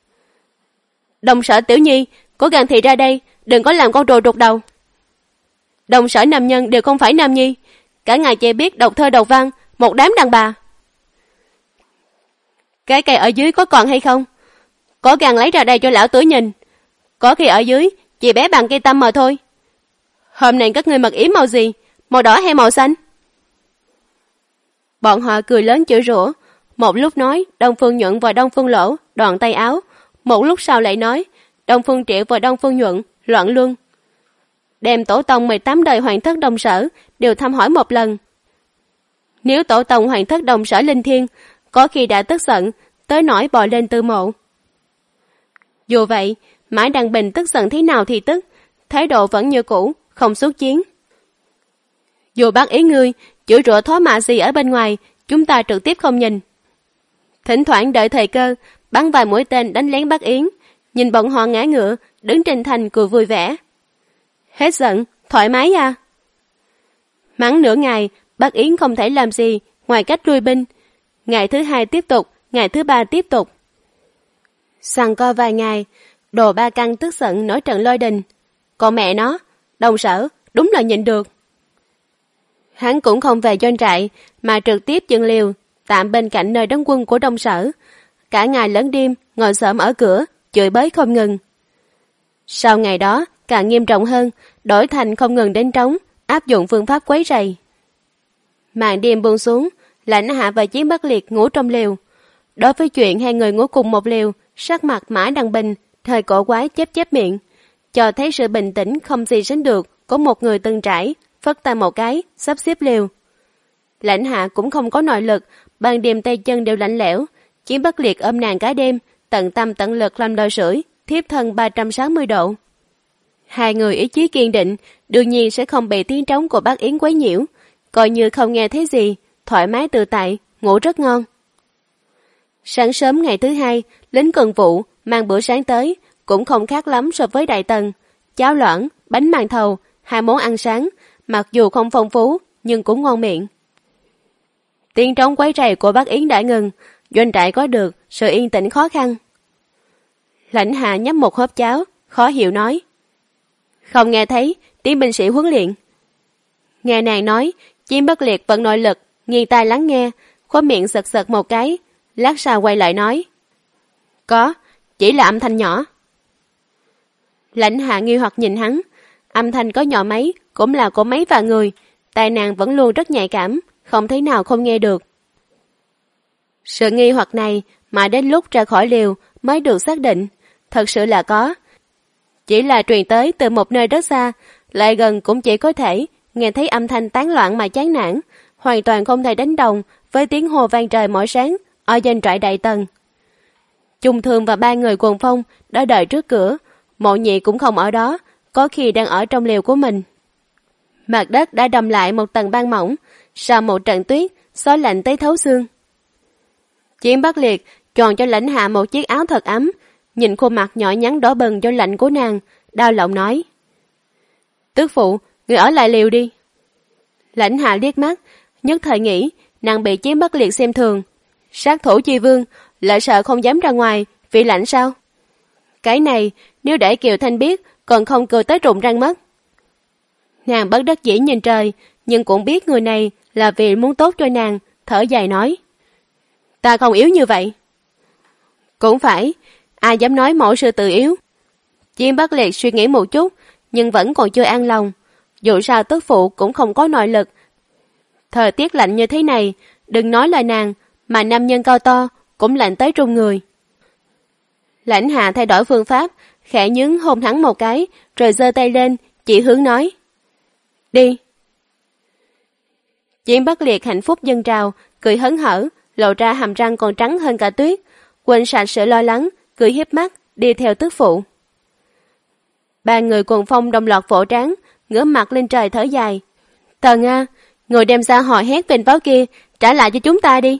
Đông Sở tiểu nhi, cố gắng thị ra đây, đừng có làm con rùa rụt đầu. Đông Sở nam nhân đều không phải nam nhi, cả ngày chỉ biết đọc thơ đọc văn, một đám đàn bà. Cái cây ở dưới có còn hay không? Cố gắng lấy ra đây cho lão tử nhìn. Có khi ở dưới chỉ bé bằng cây tăm mà thôi. Hôm nay các ngươi mặc yếm màu gì? Màu đỏ hay màu xanh? Bọn họ cười lớn chửi rủa. Một lúc nói Đông Phương Nhuận và Đông Phương Lỗ đoạn tay áo, một lúc sau lại nói Đông Phương Triệu và Đông Phương Nhuận loạn luân. Đem tổ tông 18 đời hoàng thất Đông Sở đều thăm hỏi một lần. Nếu tổ tông hoàng thất Đông Sở linh thiêng, có khi đã tức giận tới nỗi bò lên tư mộ. Dù vậy, Mã Đăng Bình tức giận thế nào thì tức, thái độ vẫn như cũ, không xuất chiến. Dù bác ý ngươi chửi rủa thói mạ gì ở bên ngoài, chúng ta trực tiếp không nhìn. Thỉnh thoảng đợi thời cơ, bắn vài mũi tên đánh lén Bắc Yến, nhìn bọn họ ngã ngựa, đứng trên thành cười vui vẻ. Hết giận, thoải mái à? Mắng nửa ngày, Bắc Yến không thể làm gì ngoài cách lui binh. Ngày thứ hai tiếp tục, ngày thứ ba tiếp tục. Giằng co vài ngày, Đồ Ba Căn tức giận nổi trận lôi đình. Còn mẹ nó, Đông Sở đúng là nhịn được. Hắn cũng không về doanh trại mà trực tiếp dựng liều tạm bên cạnh nơi đóng quân của Đông Sở. Cả ngày lẫn đêm ngồi xổm ở cửa chửi bới không ngừng. Sau ngày đó càng nghiêm trọng hơn, đổi thành không ngừng đánh trống, áp dụng phương pháp quấy rầy. Màn đêm buông xuống, Lãnh Hạ và Chiến Bắc Liệt ngủ trong liều. Đối với chuyện hai người ngủ cùng một liều, sắc mặt Mã Đăng Bình thời cổ quái chép miệng, cho thấy sự bình tĩnh không gì sánh được của một người từng trải, phất tay một cái sắp xếp liều. Lãnh Hạ cũng không có nội lực, ban đêm tay chân đều lạnh lẽo. Chiến Bắc Liệt ôm nàng cả đêm, tận tâm tận lực làm đôi sưởi, thiếp thân 360 độ. Hai người ý chí kiên định, đương nhiên sẽ không bị tiếng trống của bác Yến quấy nhiễu, coi như không nghe thấy gì, thoải mái tự tại, ngủ rất ngon. Sáng sớm ngày thứ hai, lính Cần Vụ mang bữa sáng tới, cũng không khác lắm so với Đại Tần. Cháo loãng, bánh màn thầu, hai món ăn sáng, mặc dù không phong phú nhưng cũng ngon miệng. Tiếng trống quấy rầy của Bắc Yến đã ngừng, doanh trại có được sự yên tĩnh khó khăn. Lãnh Hạ nhấp một hớp cháo, khó hiểu nói. Không nghe thấy tiếng binh sĩ huấn luyện. Nghe nàng nói, Chiêm Bất Liệt vận nội lực, nghiêng tai lắng nghe, khóe miệng sật sật một cái, lát sau quay lại nói. Có, chỉ là âm thanh nhỏ. Lãnh Hạ nghi hoặc nhìn hắn, âm thanh có nhỏ mấy cũng là của mấy vài người, tai nàng vẫn luôn rất nhạy cảm, không thấy nào không nghe được. Sự nghi hoặc này mà đến lúc ra khỏi liều mới được xác định, thật sự là có. Chỉ là truyền tới từ một nơi rất xa, lại gần cũng chỉ có thể nghe thấy âm thanh tán loạn mà chán nản, hoàn toàn không thể đánh đồng với tiếng hô vang trời mỗi sáng ở doanh trại Đại Tần. Chung Thương và 3 người Quần Phong đã đợi trước cửa, Mộ Nhị cũng không ở đó, có khi đang ở trong liều của mình. Mặt đất đã đầm lại một tầng băng mỏng, sau một trận tuyết, xóa lạnh tới thấu xương. Chiêm Bất Liệt chọn cho Lãnh Hạ một chiếc áo thật ấm, nhìn khuôn mặt nhỏ nhắn đỏ bừng do lạnh của nàng, đau lòng nói. Tước phụ, người ở lại liều đi. Lãnh Hạ liếc mắt, nhất thời nghĩ nàng bị Chiêm Bất Liệt xem thường. Sát thủ chi vương, lại sợ không dám ra ngoài, vì lạnh sao? Cái này, nếu để Kiều Thanh biết, còn không cười tới rụng răng mất. Nàng bất đắc dĩ nhìn trời, nhưng cũng biết người này là vì muốn tốt cho nàng, thở dài nói. Ta không yếu như vậy. Cũng phải, ai dám nói mẫu sư tự yếu. Chiêm Bất Liệt suy nghĩ một chút, nhưng vẫn còn chưa an lòng. Dù sao tước phụ cũng không có nội lực. Thời tiết lạnh như thế này, đừng nói là nàng, mà nam nhân cao to cũng lạnh tới run người. Lãnh Hạ thay đổi phương pháp, khẽ nhướng hôn hắn một cái, rồi giơ tay lên, chỉ hướng nói. Đi. Chiêm Bất Liệt hạnh phúc dâng trào, cười hớn hở, lộ ra hàm răng còn trắng hơn cả tuyết, quên sạch sự lo lắng, cười hiếp mắt, đi theo tước phụ. 3 người Quần Phong đồng loạt vỗ trán, ngửa mặt lên trời thở dài. Tần A, người đem ra hò hét bên báo kia, trả lại cho chúng ta đi.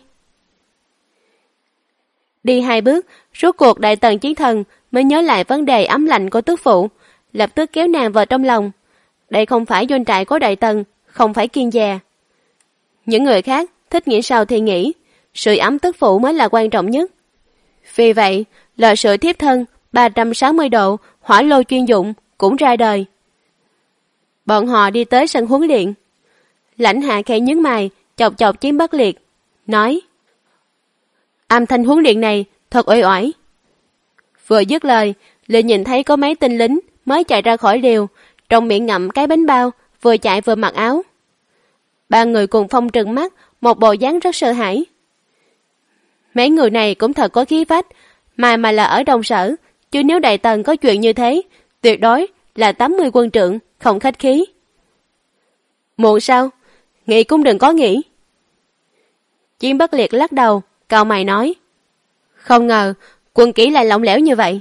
Đi 2 bước, rốt cuộc Đại Tần Chiến Thần mới nhớ lại vấn đề ấm lạnh của tước phụ, lập tức kéo nàng vào trong lòng. Đây không phải doanh trại của Đại Tần, không phải kiên già. Những người khác thích nghĩ sao thì nghĩ, sưởi ấm tước phụ mới là quan trọng nhất. Vì vậy, lò sưởi thiếp thân 360 độ hỏa lô chuyên dụng cũng ra đời. Bọn họ đi tới sân huấn luyện. Lãnh Hạ khẽ nhướng mày, chọc chọc Chiêm Bất Liệt, nói. Âm thanh huấn luyện này thật uể oải. Vừa dứt lời, liền nhìn thấy có mấy tên lính mới chạy ra khỏi liều, trong miệng ngậm cái bánh bao, vừa chạy vừa mặc áo. 3 người Cùng Phong trừng mắt, một bộ dáng rất sợ hãi. Mấy người này cũng thật có khí phách, mà là ở Đông Sở, chứ nếu Đại Tần có chuyện như thế, tuyệt đối là 80 quân trượng, không khách khí. Muộn sao? Nghĩ cũng đừng có nghĩ. Chiêm Bất Liệt lắc đầu, cau mày nói. Không ngờ, quân kỹ lại lỏng lẻo như vậy.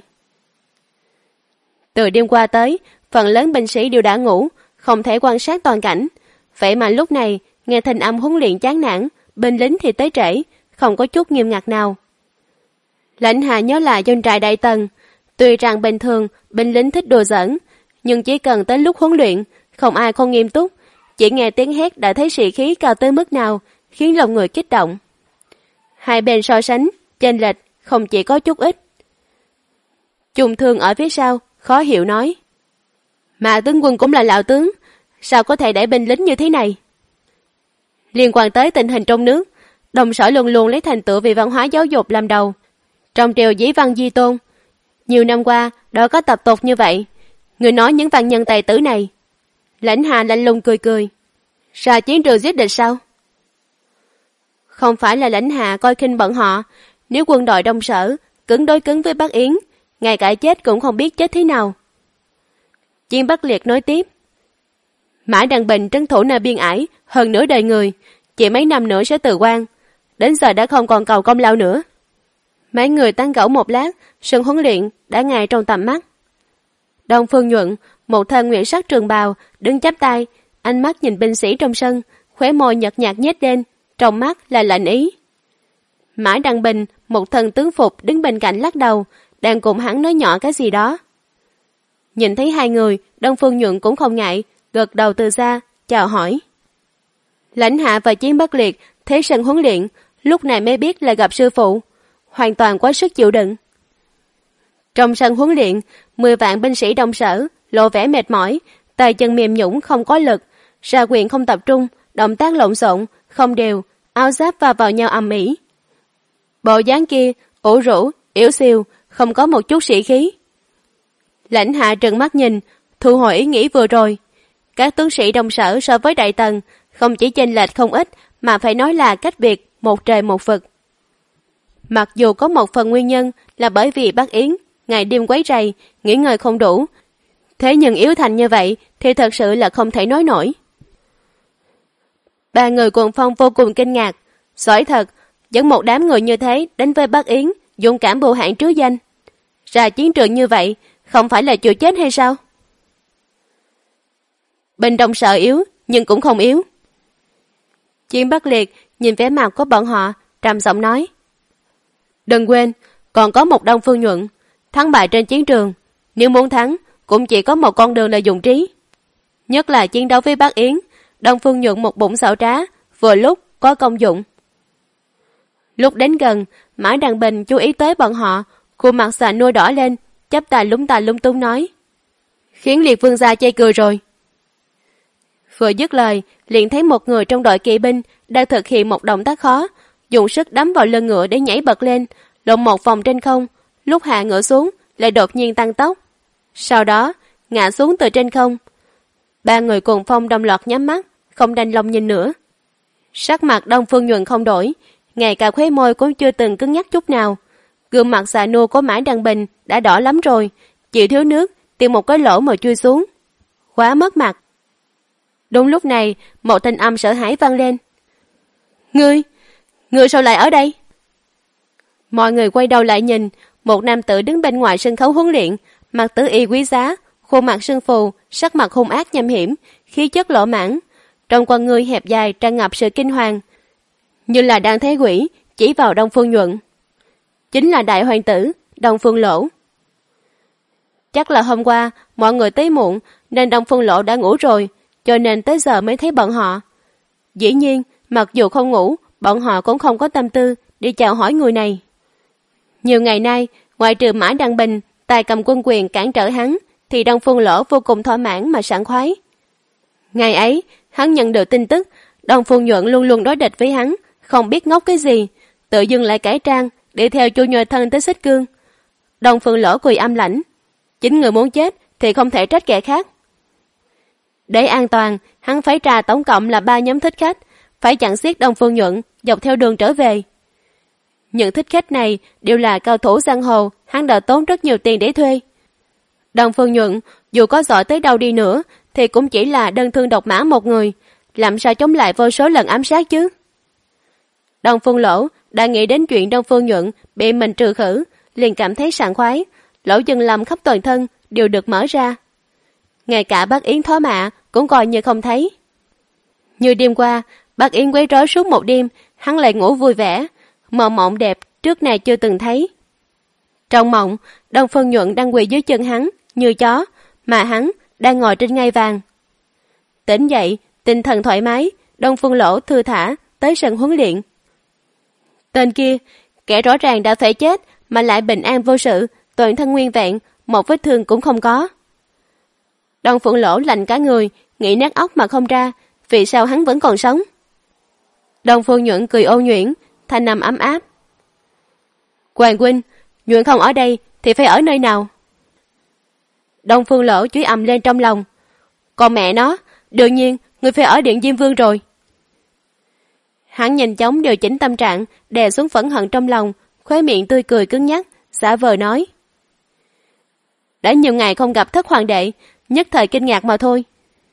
Từ đêm qua tới, phần lớn binh sĩ đều đã ngủ, không thể quan sát toàn cảnh. Vậy mà lúc này, nghe thanh âm huấn luyện chán nản, binh lính thì tới trễ, không có chút nghiêm ngặt nào. Lãnh Hạ nhớ lại doanh trại Đại Tần. Tuy rằng bình thường, binh lính thích đùa giỡn, nhưng chỉ cần tới lúc huấn luyện, không ai không nghiêm túc. Chỉ nghe tiếng hét đã thấy sĩ khí cao tới mức nào, khiến lòng người kích động. Hai bên so sánh, chênh lệch không chỉ có chút ít. Chung Thương ở phía sau, khó hiểu nói. Mà tướng quân cũng là lão tướng, sao có thể để binh lính như thế này? Liên quan tới tình hình trong nước, Đồng Sở luôn luôn lấy thành tựu về văn hóa giáo dục làm đầu. Trong triều dĩ văn di tôn, nhiều năm qua đã có tập tục như vậy. Người nói những văn nhân tài tử này. Lãnh Hạ lạnh lùng cười cười. Ra chiến trường giết địch sao? Không phải là Lãnh Hạ coi khinh bọn họ. Nếu quân đội Đông Sở cứng đối cứng với Bắc Yến, ngay cả chết cũng không biết chết thế nào. Chiêm Bất Liệt nói tiếp. Mã Đăng Bình trấn thủ nơi biên ải hơn nửa đời người, chỉ mấy năm nữa sẽ từ quan. Đến giờ đã không còn cầu công lao nữa. Mấy người tán gẫu một lát, sân huấn luyện đã ngay trong tầm mắt. Đông Phương Nhuận, một thân nguyện sắc trường bào, đứng chắp tay, ánh mắt nhìn binh sĩ trong sân, khóe môi nhợt nhạt nhếch lên, trong mắt là lạnh ý. Mã Đăng Bình, một thân tướng phục đứng bên cạnh lắc đầu, đang cùng hắn nói nhỏ cái gì đó. Nhìn thấy hai người, Đông Phương Nhuận cũng không ngại, gật đầu từ xa, chào hỏi. Lãnh Hạ và Chiêm Bất Liệt Thế sân huấn luyện, lúc này mới biết là gặp sư phụ, hoàn toàn quá sức chịu đựng. Trong sân huấn luyện, 10 vạn binh sĩ Đông Sở lộ vẻ mệt mỏi, tay chân mềm nhũn không có lực, ra quyền không tập trung, động tác lộn xộn, không đều, áo giáp vào nhau ầm ĩ. Bộ dáng kia ủ rũ, yếu xìu, không có một chút sĩ khí. Lãnh Hạ trừng mắt nhìn, thu hồi ý nghĩ vừa rồi. Các tướng sĩ Đông Sở so với Đại Tần không chỉ chênh lệch không ít, mà phải nói là cách biệt một trời một vực. Mặc dù có một phần nguyên nhân là bởi vì Bắc Yến ngày đêm quấy rầy, nghỉ ngơi không đủ, thế nhưng yếu thành như vậy thì thật sự là không thể nói nổi. Ba người Cuồng Phong vô cùng kinh ngạc, giỏi thật, dẫn một đám người như thế đến với Bắc Yến, dũng cảm bưu hãn trứ danh. Ra chiến trường như vậy, không phải là chịu chết hay sao? Bên Đông Sở yếu, nhưng cũng không yếu. Chiến Bắc Liệt nhìn vẻ mặt của bọn họ, trầm giọng nói. Đừng quên, còn có một Đông Phương Nhuận, thắng bại trên chiến trường. Nếu muốn thắng, cũng chỉ có một con đường là dùng trí. Nhất là chiến đấu với Bắc Yến, Đông Phương Nhuận một bụng xảo trá, vừa lúc có công dụng. Lúc đến gần, Mã Đằng Bình chú ý tới bọn họ, khuôn mặt xà nua đỏ lên, chắp tay lúng túng nói. Khiến Liệt Vương gia chê cười rồi. Vừa dứt lời, liền thấy một người trong đội kỵ binh đang thực hiện một động tác khó, dùng sức đấm vào lưng ngựa để nhảy bật lên, lộn một vòng trên không, lúc hạ ngựa xuống lại đột nhiên tăng tốc. Sau đó, ngã xuống từ trên không. Ba người Cuồng Phong đồng loạt nhắm mắt, không đành lòng nhìn nữa. Sắc mặt Đông Phương Nhuận không đổi, ngay cả khóe môi cũng chưa từng cứng nhắc chút nào. Gương mặt già nua của Mã Đằng Bình đã đỏ lắm rồi, chỉ thiếu nước tìm một cái lỗ mà chui xuống. Quá mất mặt. Đúng lúc này, một thanh âm sợ hãi vang lên. Ngươi sao lại ở đây? Mọi người quay đầu lại nhìn, một nam tử đứng bên ngoài sân khấu huấn luyện, mặc tử y quý giá, khuôn mặt sưng phù, sắc mặt hung ác nham hiểm, khí chất lỗ mãng, trong con người hẹp dài tràn ngập sự kinh hoàng, như là đang thấy quỷ, chỉ vào Đông Phương Nhuận. Chính là đại hoàng tử Đông Phương Lỗ. Chắc là hôm qua mọi người tới muộn nên Đông Phương Lỗ đã ngủ rồi, cho nên tới giờ mới thấy bọn họ. Dĩ nhiên, mặc dù không ngủ, bọn họ cũng không có tâm tư đi chào hỏi người này. Nhiều ngày nay, ngoại trừ Mã Đăng Bình tài cầm quân quyền cản trở hắn, thì Đông Phương Lỗ vô cùng thỏa mãn mà sảng khoái. Ngày ấy, hắn nhận được tin tức Đông Phương Nhuận luôn luôn đối địch với hắn, không biết ngốc cái gì, tự dưng lại cải trang đi theo chu nhồi thân tới Xích Cương. Đông Phương Lỗ cười âm lãnh, chính người muốn chết thì không thể trách kẻ khác. Để an toàn, hắn phải trà tổng cộng là 3 nhóm thích khách, phải chặn xiết Đông Phương Nhuận dọc theo đường trở về. Những thích khách này đều là cao thủ giang hồ, hắn đã tốn rất nhiều tiền để thuê. Đông Phương Nhuận dù có giỏi tới đâu đi nữa thì cũng chỉ là đơn thương độc mã một người, làm sao chống lại vô số lần ám sát chứ? Đông Phương Lỗ đã nghĩ đến chuyện Đông Phương Nhuận bị mình trừ khử, liền cảm thấy sảng khoái, lỗ chân lông khắp toàn thân đều được mở ra. Ngay cả Bắc Yến Thó Mạ cũng coi như không thấy. Như đêm qua, Bắc Yến quấy rối suốt một đêm, hắn lại ngủ vui vẻ, mơ mộng đẹp trước này chưa từng thấy. Trong mộng, Đông Phương Nhuận đang quỳ dưới chân hắn như chó, mà hắn đang ngồi trên ngai vàng. Tỉnh dậy, tinh thần thoải mái, Đông Phương Lỗ thư thả tới sân huấn luyện. Tên kia, kẻ rõ ràng đã phải chết mà lại bình an vô sự, toàn thân nguyên vẹn, một vết thương cũng không có. Đông Phương Lỗ lạnh cả người, nghĩ nát óc mà không ra, vì sao hắn vẫn còn sống. Đông Phương Nhuận cười ô nhuyễn, thanh âm ấm áp. Hoàng huynh, Nhuận không ở đây thì phải ở nơi nào? Đông Phương Lỗ chửi ầm lên trong lòng. Còn mẹ nó, đương nhiên người phải ở Điện Diêm Vương rồi. Hắn nhanh chóng điều chỉnh tâm trạng, đè xuống phẫn hận trong lòng, khóe miệng tươi cười cứng nhắc, giả vờ nói. Đã nhiều ngày không gặp Thất Hoàng đệ, nhất thời kinh ngạc mà thôi.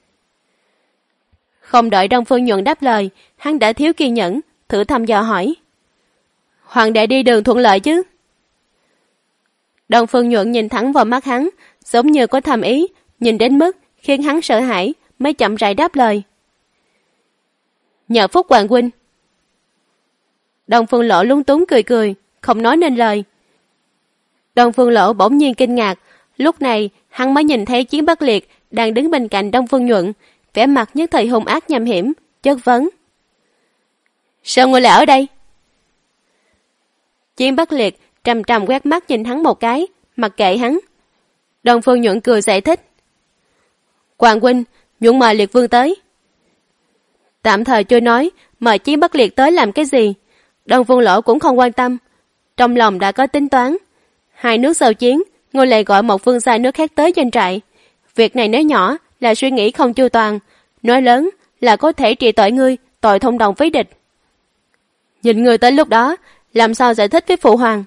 Không đợi Đông Phương Nhuận đáp lời, hắn đã thiếu kiên nhẫn, thử thăm dò hỏi. Hoàng đệ đi đường thuận lợi chứ? Đông Phương Nhuận nhìn thẳng vào mắt hắn, giống như có thầm ý, nhìn đến mức khiến hắn sợ hãi, mới chậm rãi đáp lời. Nhờ phúc Hoàng huynh. Đông Phương Lỗ lúng túng cười, không nói nên lời. Đông Phương Lỗ bỗng nhiên kinh ngạc, lúc này hắn mới nhìn thấy Chiến Bắc Liệt đang đứng bên cạnh Đông Phương Nhuận, vẻ mặt nhất thời hung ác nham hiểm, chất vấn. Sao ngươi lại ở đây? Chiến Bắc Liệt trầm trầm quét mắt nhìn hắn một cái, mặc kệ hắn. Đông Phương Nhuận cười giải thích. Hoàng huynh, Nhuận mời Liệt Vương tới. Tạm thời chưa nói mời Chiến Bắc Liệt tới làm cái gì. Đông Phương Lỗ cũng không quan tâm, trong lòng đã có tính toán. Hai nước giao chiến, ngươi lại gọi một phương xa nước khác tới doanh trại. Việc này nói nhỏ là suy nghĩ không chu toàn, nói lớn là có thể trị tội ngươi, tội thông đồng với địch. Nhìn ngươi tới lúc đó, làm sao giải thích với phụ hoàng?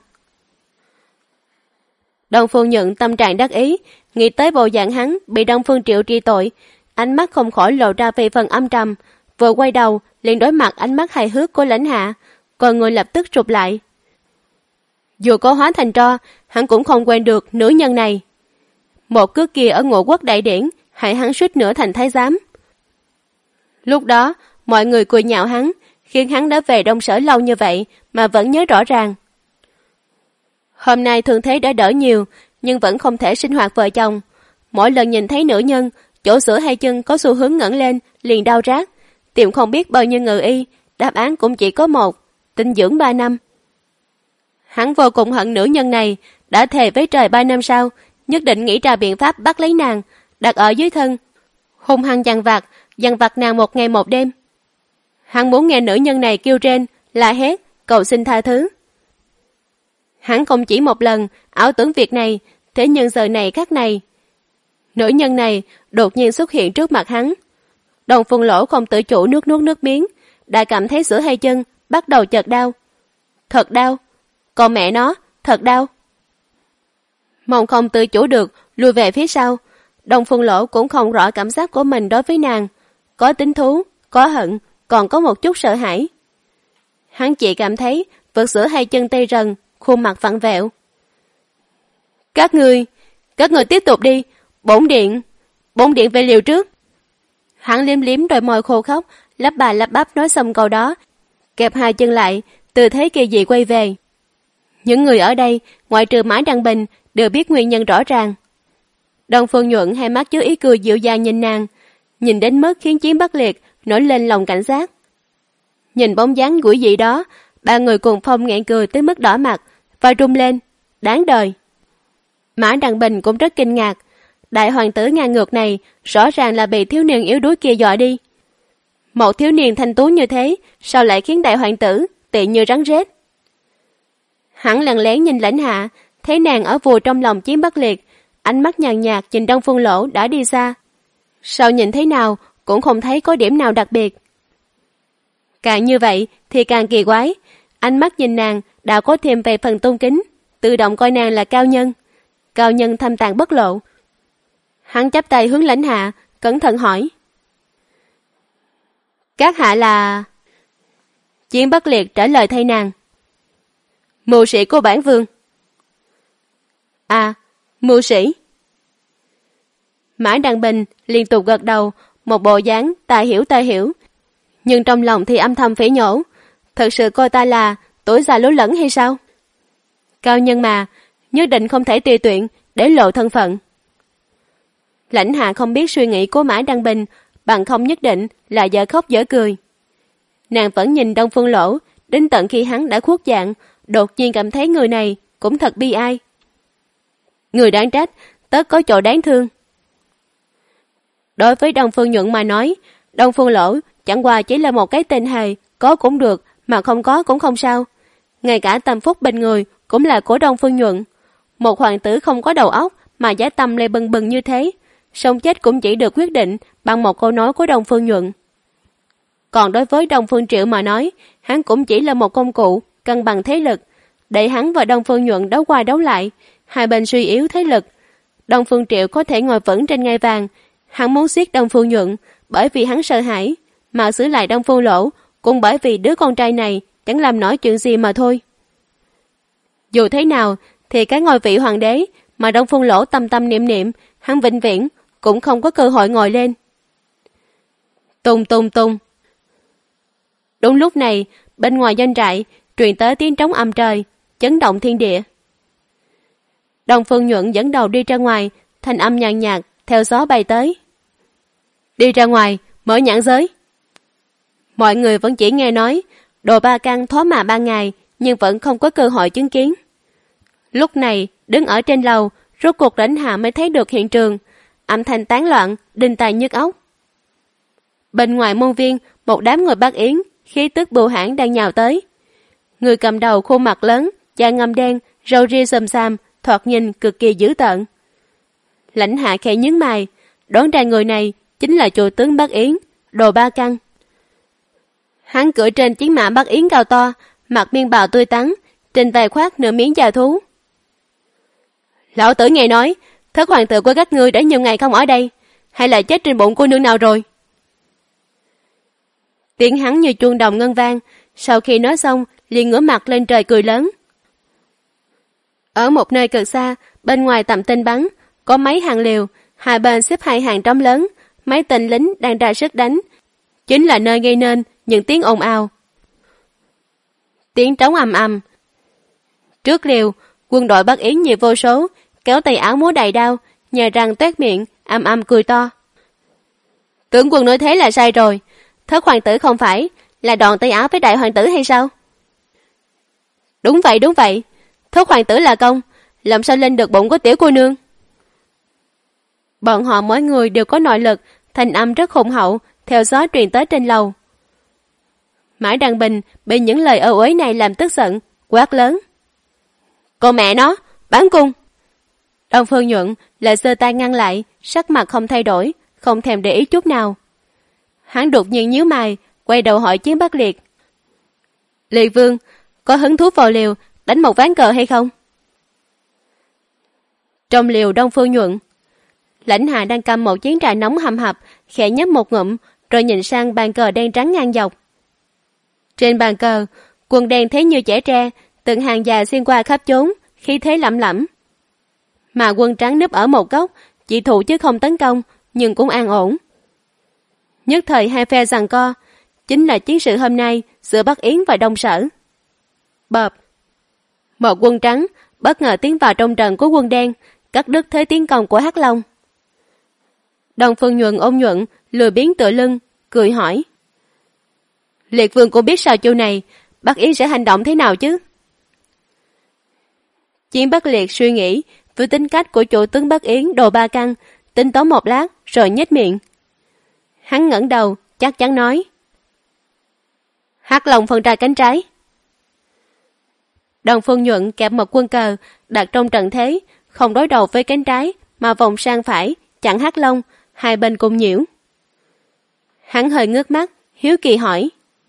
Đông Phương Nhuận tâm trạng đắc ý, nghĩ tới bộ dạng hắn bị Đông Phương Triệu trị tội, ánh mắt không khỏi lộ ra về phần âm trầm, vừa quay đầu liền đối mặt ánh mắt hài hước của Lãnh Hạ, còn người lập tức rụt lại. Dù có hóa thành tro, hắn cũng không quên được nữ nhân này. Một cước kia ở Ngũ Quốc đại điển hại hắn suýt nữa thành thái giám. Lúc đó mọi người cười nhạo hắn, khiến hắn đã về Đông Sở lâu như vậy mà vẫn nhớ rõ ràng. Hôm nay thương thế đã đỡ nhiều, nhưng vẫn không thể sinh hoạt vợ chồng. Mỗi lần nhìn thấy nữ nhân, chỗ giữa hai chân có xu hướng ngẩng lên, liền đau rát. Tìm không biết bao nhiêu ngự y, đáp án cũng chỉ có một, tinh dưỡng 3 năm. Hắn vô cùng hận nữ nhân này, đã thề với trời 3 năm sau, nhất định nghĩ ra biện pháp bắt lấy nàng, đặt ở dưới thân, hung hăng dằn vặt nàng một ngày một đêm. Hắn muốn nghe nữ nhân này kêu rên, la hét, cầu xin tha thứ. Hắn không chỉ một lần ảo tưởng việc này, thế nhưng giờ này khắc này, nữ nhân này đột nhiên xuất hiện trước mặt hắn. Đông Phương Lỗ không tự chủ nuốt nước miếng, đã cảm thấy giữa hai chân bắt đầu chợt đau. Thật đau, còn mẹ nó, thật đau. Mong không tự chủ được lùi về phía sau. Đông Phương Lỗ cũng không rõ cảm giác của mình đối với nàng, có tính thú, có hận, còn có một chút sợ hãi. Hắn chỉ cảm thấy vượt giữa hai chân tê rần, khuôn mặt vặn vẹo. Các người tiếp tục đi, bổn điện về liều trước. Hắn liếm liếm đôi môi khô khóc, lắp bà lắp bắp nói xong câu đó, kẹp hai chân lại, tư thế kỳ dị quay về. Những người ở đây, ngoại trừ Mã Đăng Bình, đều biết nguyên nhân rõ ràng. Đông Phương Nhuận hai mắt chứa ý cười dịu dàng nhìn nàng, nhìn đến mức khiến Chiến Bắc Liệt nổi lên lòng cảnh giác. Nhìn bóng dáng quỷ dị đó, ba người cùng Phong nghẹn cười tới mức đỏ mặt và rung lên, đáng đời. Mã Đăng Bình cũng rất kinh ngạc, đại hoàng tử ngang ngược này rõ ràng là bị thiếu niên yếu đuối kia dọa đi. Một thiếu niên thanh tú như thế, sao lại khiến đại hoàng tử tiện như rắn rết? Hắn lần lén nhìn Lãnh Hạ, thấy nàng ở vùi trong lòng Chiến Bắc Liệt, ánh mắt nhàn nhạt nhìn Đông Phương Lỗ đã đi xa. Sao nhìn thế nào cũng không thấy có điểm nào đặc biệt. Càng như vậy thì càng kỳ quái, ánh mắt nhìn nàng đã có thêm về phần tôn kính, tự động coi nàng là cao nhân thâm tàng bất lộ. Hắn chắp tay hướng Lãnh Hạ, cẩn thận hỏi. Các hạ là... Chiến Bắc Liệt trả lời thay nàng. Mưu sĩ của bản vương. À, mưu sĩ. Mã Đăng Bình liên tục gật đầu, một bộ dáng ta hiểu, nhưng trong lòng thì âm thầm phỉ nhổ. Thật sự coi ta là tuổi già lố lẫn hay sao? Cao nhân mà, nhất định không thể tùy tiện để lộ thân phận. Lãnh Hạ không biết suy nghĩ của Mã Đăng Bình, bằng không nhất định là dở khóc dở cười. Nàng vẫn nhìn Đông Phương Lỗ, đến tận khi hắn đã khuất dạng, đột nhiên cảm thấy người này cũng thật bi ai. Người đáng trách, tất có chỗ đáng thương. Đối với Đông Phương Nhuận mà nói, Đông Phương Lỗ chẳng qua chỉ là một cái tên hề, có cũng được, mà không có cũng không sao. Ngay cả tâm phúc bên người cũng là của Đông Phương Nhuận. Một hoàng tử không có đầu óc mà giá tâm lại bừng bừng như thế, sống chết cũng chỉ được quyết định bằng một câu nói của Đông Phương Nhuận. Còn đối với Đông Phương Triệu mà nói, hắn cũng chỉ là một công cụ, cân bằng thế lực. Để hắn và Đông Phương Nhuận đấu qua đấu lại, hai bên suy yếu thế lực. Đông Phương Triệu có thể ngồi vững trên ngai vàng, hắn muốn giết Đông Phương Nhuận bởi vì hắn sợ hãi, mà xử lại Đông Phương Lỗ cũng bởi vì đứa con trai này chẳng làm nổi chuyện gì mà thôi. Dù thế nào thì cái ngôi vị hoàng đế mà Đông Phương Lỗ tâm tâm niệm niệm, hắn vĩnh viễn cũng không có cơ hội ngồi lên. Tùng tùng tùng. Đúng lúc này, bên ngoài doanh trại truyền tới tiếng trống âm trời, chấn động thiên địa. Đông Phương Nhuận dẫn đầu đi ra ngoài, thanh âm nhàn nhạt theo gió bay tới. Đi ra ngoài, mở nhãn giới. Mọi người vẫn chỉ nghe nói, Đồ Ba Căn thoá mà ban ngày, nhưng vẫn không có cơ hội chứng kiến. Lúc này, đứng ở trên lầu, rốt cuộc Lãnh Hạ mới thấy được hiện trường, âm thanh tán loạn, đinh tai nhức óc. Bên ngoài môn viên, một đám người Bắc Yến, khí tức bưu hãn đang nhào tới. Người cầm đầu khuôn mặt lớn, da ngăm đen, râu ria xồm xàm, thoạt nhìn cực kỳ dữ tợn. Lãnh Hạ khẽ nhướng mày, đoán ra người này chính là chủ tướng Bắc Yến, Đồ Ba Căn. Hắn cưỡi trên chiến mã Bắc Yến cao to, mặc miên bào tươi tắn, trên tay khoác nửa miếng da thú. Lão tử nghe nói, thất hoàng tử của các ngươi đã nhiều ngày không ở đây, hay là chết trên bụng cô nương nào rồi? Tiếng hắn như chuông đồng ngân vang, sau khi nói xong liền ngửa mặt lên trời cười lớn. Ở một nơi cực xa, bên ngoài tầm tinh bắn, có mấy hàng liều, hai bên xếp hai hàng trống lớn, mấy tên lính đang ra sức đánh, chính là nơi gây nên những tiếng ồn ào. Tiếng trống ầm ầm. Trước liều, quân đội Bắc Yến nhiều vô số, kéo tay áo múa đầy đao, nhè răng toét miệng, ầm ầm cười to. Tướng quân nói thế là sai rồi, thất hoàng tử không phải là đòn tay áo với đại hoàng tử hay sao? Đúng vậy, thất hoàng tử là công, làm sao lên được bụng của tiểu cô nương? Bọn họ mỗi người đều có nội lực, thanh âm rất hùng hậu, theo gió truyền tới trên lầu. Mã Đăng Bình bị những lời âu uế này làm tức giận, quát lớn. Cô mẹ nó, bán cung! Đông Phương Nhuận lại giơ tay ngăn lại, sắc mặt không thay đổi, không thèm để ý chút nào. Hắn đột nhiên nhíu mày, quay đầu hỏi Chiến Bắc Liệt. Liệt Vương, có hứng thú vào liều, đánh một ván cờ hay không? Trong liều Đông Phương Nhuận, Lãnh Hạ đang cầm một chén trà nóng hầm hập, khẽ nhấp một ngụm, rồi nhìn sang bàn cờ đen trắng ngang dọc. Trên bàn cờ, quần đen thế như chẻ tre, từng hàng dài xuyên qua khắp chốn, khí thế lẫm lẫm. Mà quân trắng núp ở một góc, chỉ thủ chứ không tấn công, nhưng cũng an ổn. Nhất thời hai phe giằng co, chính là chiến sự hôm nay giữa Bắc Yến và Đông Sở. Bợp! Một quân trắng bất ngờ tiến vào trong trận của quân đen, cắt đứt thế tiến công của Hắc Long. Đông Phương Nhuận ôn nhuận, lười biếng tựa lưng, cười hỏi. Liệt Vương cũng biết sao chiêu này, Bắc Yến sẽ hành động thế nào chứ? Chiến Bắc Liệt suy nghĩ với tính cách của chủ tướng Bắc Yến Đồ Ba Căn, tính toán một lát rồi nhếch miệng. Hắn ngẩng đầu, chắc chắn nói. Hắc Long phân ra cánh trái. Đông Phương Nhuận kẹp một quân cờ, đặt trong trận thế, không đối đầu với cánh trái, mà vòng sang phải, chặn Hắc Long, hai bên cùng nhiễu. Hắn hơi ngước mắt, hiếu kỳ hỏi.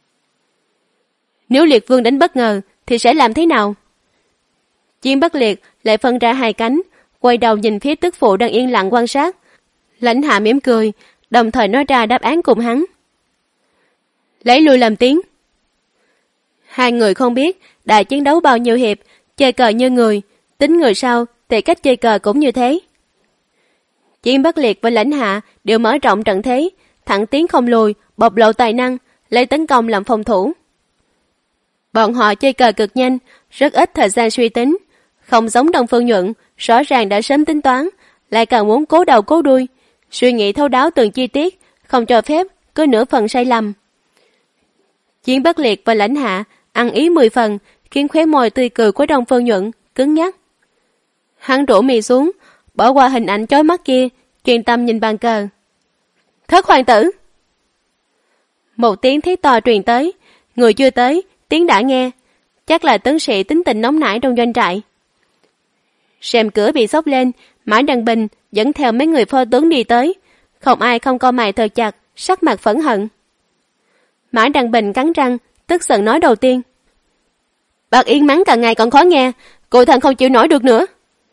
Nếu Liệt Vương đánh bất ngờ, thì sẽ làm thế nào? Chiến Bắc Liệt lại phân ra hai cánh, quay đầu nhìn phía tức phụ đang yên lặng quan sát. Lãnh Hạ mỉm cười, đồng thời nói ra đáp án cùng hắn. Lấy lui làm tiếng. Hai người không biết đã chiến đấu bao nhiêu hiệp, chơi cờ như người, tính người sao thì cách chơi cờ cũng như thế. Chiến Bắc Liệt và Lãnh Hạ đều mở rộng trận thế, thẳng tiến không lùi, bộc lộ tài năng, lấy tấn công làm phòng thủ. Bọn họ chơi cờ cực nhanh, rất ít thời gian suy tính, không giống Đông Phương Nhuận, rõ ràng đã sớm tính toán, lại càng muốn cố đầu cố đuôi, suy nghĩ thấu đáo từng chi tiết, không cho phép cứ nửa phần sai lầm. Chiến Bắc Liệt và Lãnh Hạ ăn ý 10 phần, khiến khóe môi tươi cười của Đông Phương Nhuận cứng nhắc. Hắn rũ mì xuống, bỏ qua hình ảnh chói mắt kia, chuyên tâm nhìn bàn cờ. Thất hoàng tử! Một tiếng thét to truyền tới, người chưa tới, tiếng đã nghe, chắc là tướng sĩ tính tình nóng nảy trong doanh trại. Rèm cửa bị xốc lên, Mã Đăng Bình dẫn theo mấy người phó tướng đi tới, không ai không co mày thật chặt, sắc mặt phẫn hận. Mã Đăng Bình cắn răng, tức giận nói đầu tiên. Bác Yến mắng càng ngày còn khó nghe, cô thần không chịu nổi được nữa.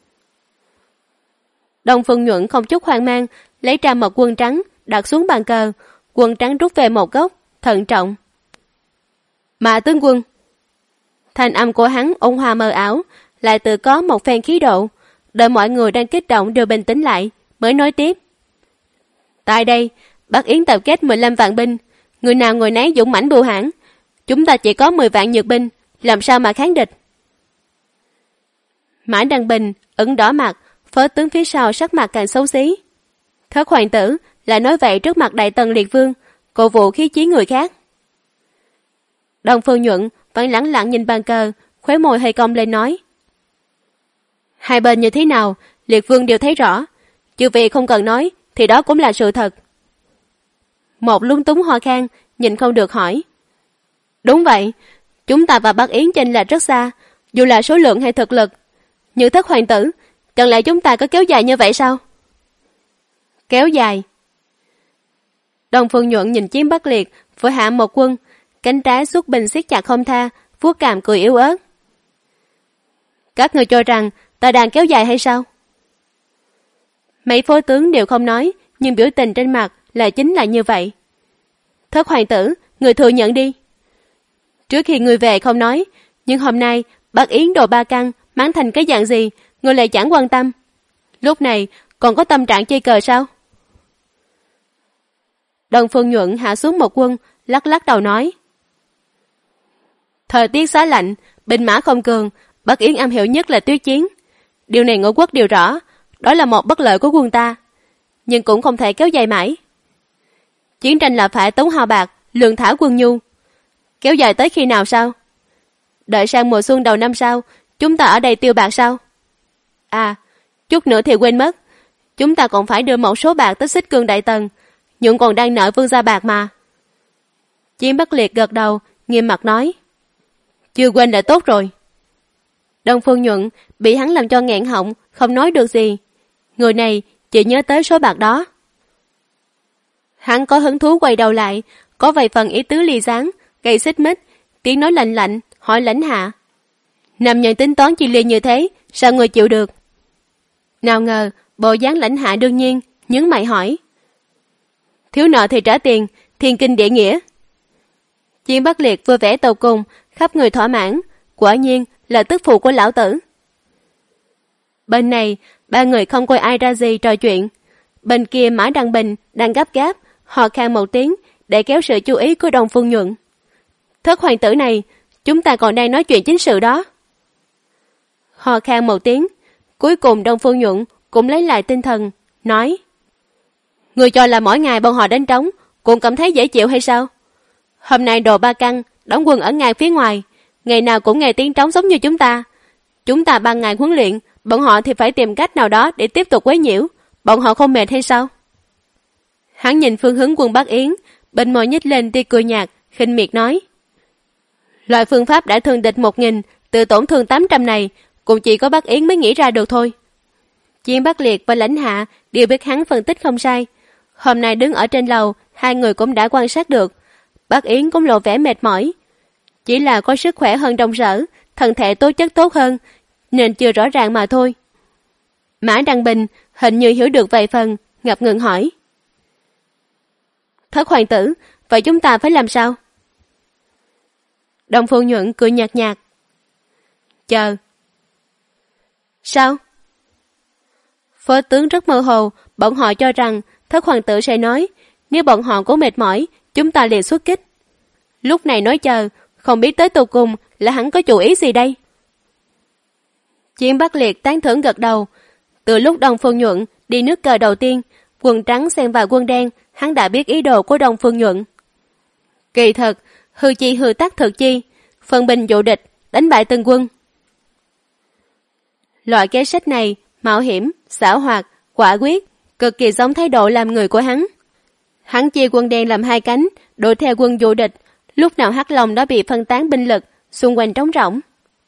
Đông Phương Nhuận không chút hoang mang, lấy ra một quân trắng, đặt xuống bàn cờ, quân trắng rút về một góc, thận trọng. Mã tướng quân! Thanh âm của hắn ôn hòa mờ ảo, lại tự có một phen khí độ, đợi mọi người đang kích động đều bình tĩnh lại, mới nói tiếp. Tại đây, Bắc Yến tập kết 15 vạn binh, người nào người nấy dũng mãnh bưu hãn, chúng ta chỉ có 10 vạn nhược binh, làm sao mà kháng địch? Mã Đăng Bình ửng đỏ mặt, phó tướng phía sau sắc mặt càng xấu xí. Thất hoàng tử là nói vậy trước mặt đại tần Liệt Vương, cổ vũ khí chiến người khác. Đông Phương Nhuận vẫn lẳng lặng nhìn bàn cờ, khóe môi hơi cong lên nói. Hai bên như thế nào, Liệt Vương đều thấy rõ. Chư vị không cần nói, thì đó cũng là sự thật. Một lúng túng ho khan, nhìn không được hỏi. Đúng vậy, chúng ta và Bắc Yến chênh lệch rất xa, dù là số lượng hay thực lực. Như Thất hoàng tử, chẳng lẽ chúng ta có kéo dài như vậy sao? Kéo dài. Đông Phương Nhuận nhìn Chiến Bắc Liệt vừa hạ một quân, cánh trái xuất binh siết chặt không tha, vuốt cằm cười yếu ớt. Các người cho rằng ta đang kéo dài hay sao? Mấy phó tướng đều không nói, nhưng biểu tình trên mặt là chính là như vậy. Thất hoàng tử, người thừa nhận đi. Trước khi người về không nói, nhưng hôm nay Bắc Yến đồ ba căn mắng thành cái dạng gì, người lại chẳng quan tâm. Lúc này còn có tâm trạng chơi cờ sao? Đông Phương Nhuận hạ xuống một quân, lắc lắc đầu nói. Thời tiết xá lạnh, binh mã không cường, Bắc Yến am hiểu nhất là tuyết chiến. Điều này Ngũ Quốc đều rõ, đó là một bất lợi của quân ta, nhưng cũng không thể kéo dài mãi. Chiến tranh là phải tốn hao bạc, lương thảo quân nhu. Kéo dài tới khi nào sao? Đợi sang mùa xuân đầu năm sau, chúng ta ở đây tiêu bạc sao? À, chút nữa thì quên mất, chúng ta còn phải đưa một số bạc tới Xích Cương Đại Tần, Nhuận còn đang nợ Vương gia bạc mà. Chiến Bắc Liệt gật đầu, nghiêm mặt nói. Chưa quên đã tốt rồi. Đông Phương Nhuận bị hắn làm cho nghẹn họng, không nói được gì. Người này chỉ nhớ tới số bạc đó. Hắn có hứng thú quay đầu lại, có vài phần ý tứ ly gián, gây xích mích, tiếng nói lạnh lạnh, hỏi lãnh hạ. Nam nhân tính toán chi ly như thế, sao người chịu được? Nào ngờ, bộ dáng lãnh hạ đương nhiên, nhướng mày hỏi. Thiếu nợ thì trả tiền, thiên kinh địa nghĩa. Chiến Bắc Liệt vui vẻ tột cùng, khắp người thỏa mãn, quả nhiên là tức phụ của lão tử. Bên này, ba người không coi ai ra gì trò chuyện. Bên kia Mã Đăng Bình đang gấp gáp, hò khan một tiếng để kéo sự chú ý của Đông Phương Nhuận. Thất hoàng tử này, chúng ta còn đang nói chuyện chính sự đó. Hò khan một tiếng, cuối cùng Đông Phương Nhuận cũng lấy lại tinh thần, nói. Người cho là mỗi ngày bọn họ đánh trống, cũng cảm thấy dễ chịu hay sao? Hôm nay đồ ba căn, đóng quân ở ngang phía ngoài, ngày nào cũng nghe tiếng trống giống như chúng ta. Chúng ta ban ngày huấn luyện, bọn họ thì phải tìm cách nào đó để tiếp tục quấy nhiễu. Bọn họ không mệt hay sao? Hắn nhìn phương hướng quân Bắc Yến, bên môi nhếch lên tia cười nhạt, khinh miệt nói. Loại phương pháp đã thương địch 1000, tự tổn thương 800 này, cũng chỉ có Bắc Yến mới nghĩ ra được thôi. Chiến Bắc Liệt và lãnh hạ đều biết hắn phân tích không sai. Hôm nay đứng ở trên lầu, hai người cũng đã quan sát được. Bắc Yến cũng lộ vẻ mệt mỏi. Chỉ là có sức khỏe hơn Đông Sở, thân thể tố chất tốt hơn, nên chưa rõ ràng mà thôi. Mã Đăng Bình hình như hiểu được vài phần, ngập ngừng hỏi. Thất hoàng tử, vậy chúng ta phải làm sao? Đông Phương Nhuận cười nhạt nhạt. Chờ. Sao? Phó tướng rất mơ hồ, bọn họ cho rằng Thất hoàng tử sẽ nói, nếu bọn họ có mệt mỏi, chúng ta liền xuất kích. Lúc này nói chờ, không biết tới tột cùng là hắn có chủ ý gì đây? Chiến Bắc Liệt tán thưởng gật đầu. Từ lúc Đông Phương Nhuận đi nước cờ đầu tiên, quân trắng xen vào quân đen, hắn đã biết ý đồ của Đông Phương Nhuận. Kỳ thật, hư chi hư tắc thực chi, phân binh dụ địch, đánh bại từng quân. Loại kế sách này, mạo hiểm, xảo hoạt, quả quyết, cực kỳ giống thái độ làm người của hắn. Hắn chia quân đen làm hai cánh, đuổi theo quân dụ địch, lúc nào Hắc Long đã bị phân tán binh lực, xung quanh trống rỗng.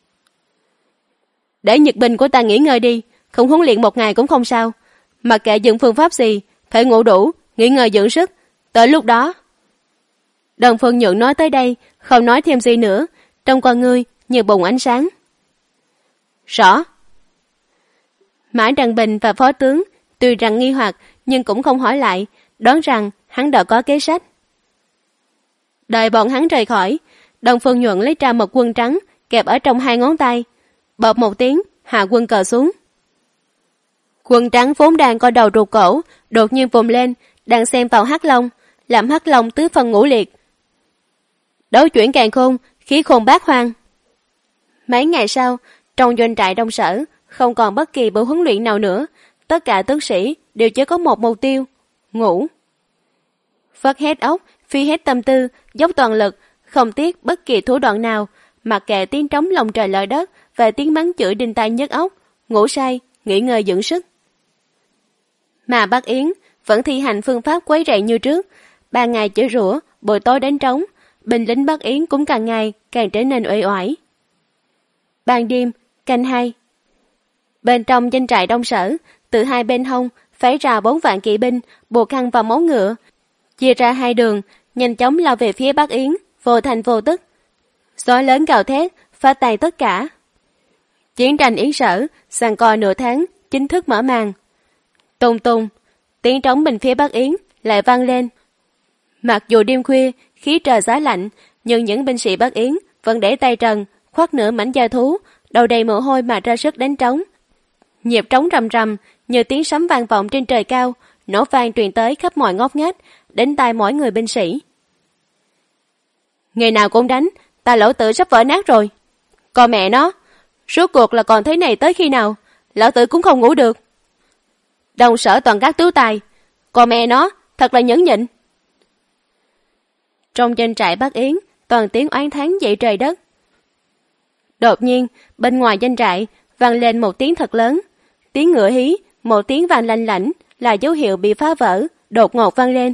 Để Nhật binh của ta nghỉ ngơi đi, không huấn luyện một ngày cũng không sao. Mặc kệ dựng phương pháp gì, phải ngủ đủ, nghỉ ngơi dưỡng sức. Tới lúc đó... Đông Phương Nhuận nói tới đây, không nói thêm gì nữa, trong con ngươi như bùng ánh sáng. Rõ. Mã Đăng Bình và phó tướng tuy rằng nghi hoặc nhưng cũng không hỏi lại, đoán rằng hắn đã có kế sách. Đợi bọn hắn rời khỏi, Đông Phương Nhuận lấy ra một quân trắng kẹp ở trong hai ngón tay, bợp một tiếng, hạ quân cờ xuống. Quân trắng vốn đang co đầu rụt cổ, đột nhiên vùng lên, đang xem vào Hắc Long, làm Hắc Long tứ phân ngũ liệt. Đấu chuyển càn khôn, khí khôn bát hoang. Mấy ngày sau, trong doanh trại Đông Sở, không còn bất kỳ buổi huấn luyện nào nữa, tất cả tướng sĩ đều chỉ có một mục tiêu, ngủ. Vất hết óc, phi hết tâm tư, dốc toàn lực, không tiếc bất kỳ thủ đoạn nào, mặc kệ tiếng trống lồng trời lở đất và tiếng bắn chửi đinh tai nhức óc, ngủ say, nghỉ ngơi dưỡng sức. Mà Bắc Yến vẫn thi hành phương pháp quấy rầy như trước, ban ngày chửi rủa, buổi tối đánh trống, binh lính Bắc Yến cũng càng ngày càng trở nên uể oải. Ban đêm, canh 2. Bên trong doanh trại Đông Sở, từ hai bên hông phái ra 4 vạn kỵ binh buộc khăn vào móng ngựa, chia ra hai đường, nhanh chóng lao về phía Bắc Yến, vô thành vô tức. Gió lớn gào thét, phá tan tất cả. Chiến tranh Yến Sở giằng co nửa tháng chính thức mở màn. Tùng tùng, tiếng trống bên phía Bắc Yến lại vang lên. Mặc dù đêm khuya, khí trời giá lạnh, nhưng những binh sĩ Bắc Yến vẫn để tay trần, khoác nửa mảnh da thú, đầu đầy mồ hôi mà ra sức đánh trống. Nhịp trống rầm rầm như tiếng sấm vang vọng trên trời cao, nổ vang truyền tới khắp mọi ngóc ngách, đến tai mỗi người binh sĩ. Ngày nào cũng đánh, ta lão tử sắp vỡ nát rồi. Còn mẹ nó, rốt cuộc là còn thế này tới khi nào, lão tử cũng không ngủ được. Đông Sở toàn các tứ tài, còn mẹ nó, thật là nhẫn nhịn. Trong doanh trại Bắc Yến, toàn tiếng oán thán dậy trời đất. Đột nhiên, bên ngoài doanh trại vang lên một tiếng thật lớn. Tiếng ngựa hí, một tiếng vang lanh lảnh là dấu hiệu bị phá vỡ, đột ngột vang lên.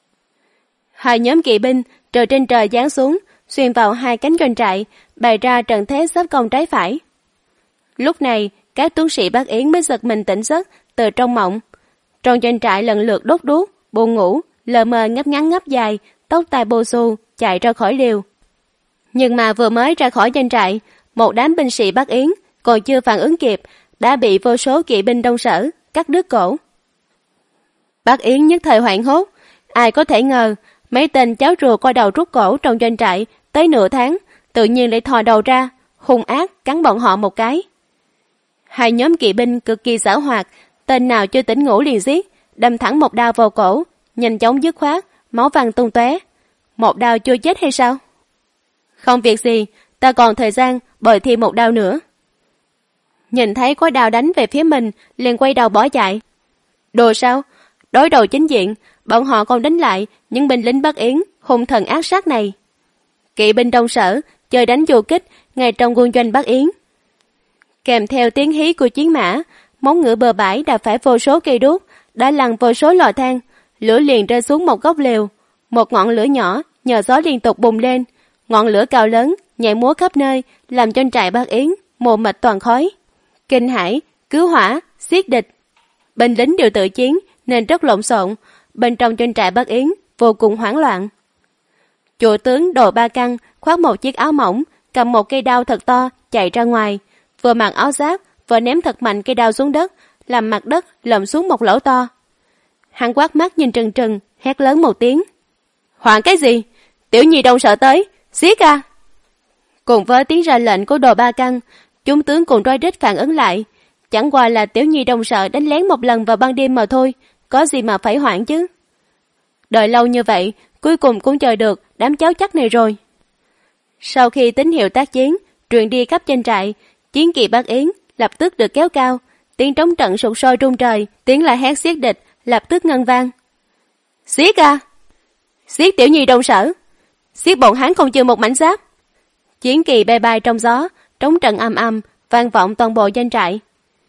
Hai nhóm kỵ binh từ trên trời giáng xuống, xuyên vào hai cánh doanh trại, bày ra trận thế giáp công trái phải. Lúc này, các tướng sĩ Bắc Yến mới giật mình tỉnh giấc từ trong mộng. Trong doanh trại lần lượt đốt đuốc, buồn ngủ, lờ mờ ngáp ngắn ngáp dài, tóc tai bô xù, chạy ra khỏi liều. Nhưng mà vừa mới ra khỏi doanh trại, một đám binh sĩ Bắc Yến còn chưa phản ứng kịp, đã bị vô số kỵ binh Đông Sở cắt đứt cổ. Bắc Yến nhất thời hoảng hốt, ai có thể ngờ mấy tên cháu rùa coi đầu rút cổ trong doanh trại tới nửa tháng, tự nhiên lại thò đầu ra, hung ác cắn bọn họ một cái. Hai nhóm kỵ binh cực kỳ giảo hoạt, tên nào chưa tỉnh ngủ liền giết, đâm thẳng một đao vào cổ, nhanh chóng dứt khoát, máu văng tung tóe. Một đao chưa chết hay sao? Không việc gì, ta còn thời gian bồi thêm một đao nữa. Nhìn thấy có đao đánh về phía mình, liền quay đầu bỏ chạy. Đồ sao? Đối đầu chính diện, bọn họ còn đánh lại những binh lính Bắc Yến hung thần ác sát này. Kỵ binh Đông Sở chơi đánh du kích ngay trong quân doanh Bắc Yến. Kèm theo tiếng hí của chiến mã, móng ngựa bờ bãi đạp phải vô số cây đuốc, đã lăn vô số lò than, lửa liền rơi xuống một góc lều. Một ngọn lửa nhỏ nhờ gió liên tục bùng lên, ngọn lửa cao lớn nhảy múa khắp nơi, làm doanh trại Bắc Yến mù mịt toàn khói. Kinh hãi, cứu hỏa, giết địch. Binh lính đều tự chiến nên rất lộn xộn, bên trong doanh trại Bắc Yến vô cùng hoảng loạn. Chủ tướng Đồ Ba Căn khoác một chiếc áo mỏng, cầm một cây đao thật to chạy ra ngoài, vừa mặc áo giáp vừa ném thật mạnh cây đao xuống đất, làm mặt đất lom xuống một lỗ to. Hắn quát mắt nhìn trừng trừng, hét lớn một tiếng. Hoảng cái gì? Tiểu Nhi Đông Sở tới, giết a! Cùng với tiếng ra lệnh của Đồ Ba Căn, chúng tướng cùng roi rít phản ứng lại. Chẳng qua là Tiểu Nhi Đông Sở đánh lén một lần vào ban đêm mà thôi, có gì mà phải hoảng chứ. Đợi lâu như vậy, cuối cùng cũng chờ được đám cháu chắc này rồi. Sau khi tín hiệu tác chiến truyền đi khắp doanh trại, chiến kỳ Bắc Yến lập tức được kéo cao, tiếng trống trận sục sôi rung trời, tiếng la hét giết địch lập tức ngân vang. Giết a! Giết Tiểu Nhi Đông Sở! Giết bọn hắn không chừa một mảnh giáp! Chiến kỳ bay bay trong gió, trống trận ầm ầm vang vọng toàn bộ doanh trại.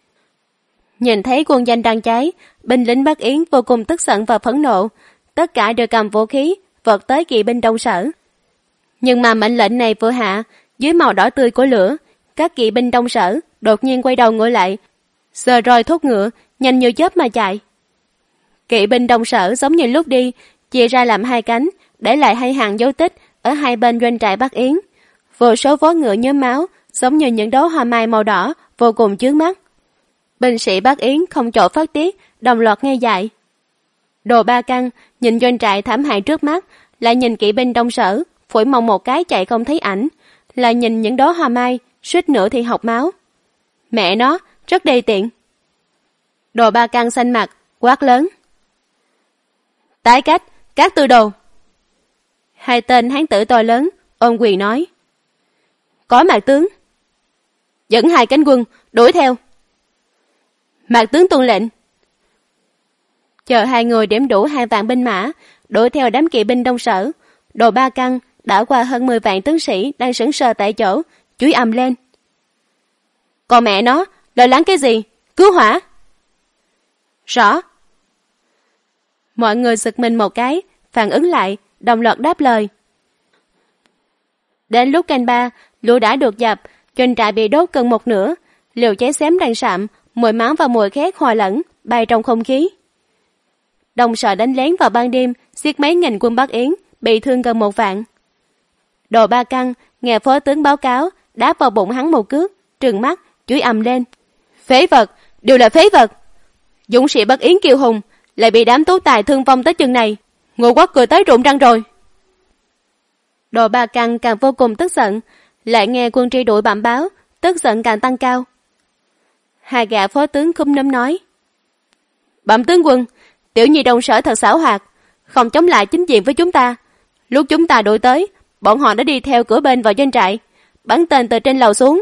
Nhìn thấy quân doanh đang cháy, binh lính Bắc Yến vô cùng tức giận và phẫn nộ, tất cả đều cầm vũ khí vọt tới kỵ binh Đông Sở. Nhưng mà mệnh lệnh này vừa hạ, dưới màu đỏ tươi của lửa, các kỵ binh Đông Sở đột nhiên quay đầu ngựa lại, giơ roi thúc ngựa, nhanh như chớp mà chạy. Kỵ binh Đông Sở giống như lúc đi, chia ra làm hai cánh, để lại hai hàng dấu tích ở hai bên doanh trại Bắc Yến. Vô số vó ngựa nhuốm máu, giống như những đóa hoa mai màu đỏ, vô cùng chướng mắt. Binh sĩ Bắc Yến không chỗ phát tiết, đồng loạt nghe dại. Đồ Ba Căn nhìn doanh trại thảm hại trước mắt, lại nhìn kỵ binh Đông Sở phủi mông một cái chạy không thấy ảnh, lại nhìn những đóa hoa mai suýt nữa thì học máu. Mẹ nó, rất đê tiện. Đồ Ba Căn xanh mặt, quát lớn. Tái cách, các tư đồ. Hai tên hán tử to lớn ôm quyền nói. Có Mạc tướng. Dẫn hai cánh quân đuổi theo. Mạc tướng tuân lệnh. Chờ hai người đếm đủ 2 vạn binh mã, đuổi theo đám kỵ binh Đông Sở. Đồ Ba Căn đã qua hơn 10 vạn tướng sĩ đang sững sờ tại chỗ, chửi ầm lên. Còn mẹ nó, lo lắng cái gì? Cứu hỏa! Rõ. Mọi người giật mình một cái, phản ứng lại, đồng loạt đáp lời. Đến lúc canh 3, lửa đã được dập, doanh trại bị đốt gần một nửa, liều cháy xém đằng sạm, mùi máu và mùi khét hòa lẫn, bay trong không khí. Đông Sở đánh lén vào ban đêm, giết mấy nghìn quân Bắc Yến, bị thương gần 1 vạn. Đồ Ba Căn nghe phó tướng báo cáo, đáp vào bụng hắn một cước, trừng mắt, chửi ầm lên. Phế vật, đều là phế vật. Dũng sĩ Bắc Yến kiêu hùng, lại bị đám tú tài thương vong tới chừng này. Ngô Quốc cười tới rụng răng rồi. Đồ Ba Căn càng vô cùng tức giận, lại nghe quân tri đội bẩm báo, tức giận càng tăng cao. Hai gã phó tướng khúm núm nói. Bẩm tướng quân, Tiểu Nhi Đông Sở thật xảo hoạt, không chống lại chính diện với chúng ta. Lúc chúng ta đuổi tới, bọn họ đã đi theo cửa bên vào doanh trại, bắn tên từ trên lầu xuống.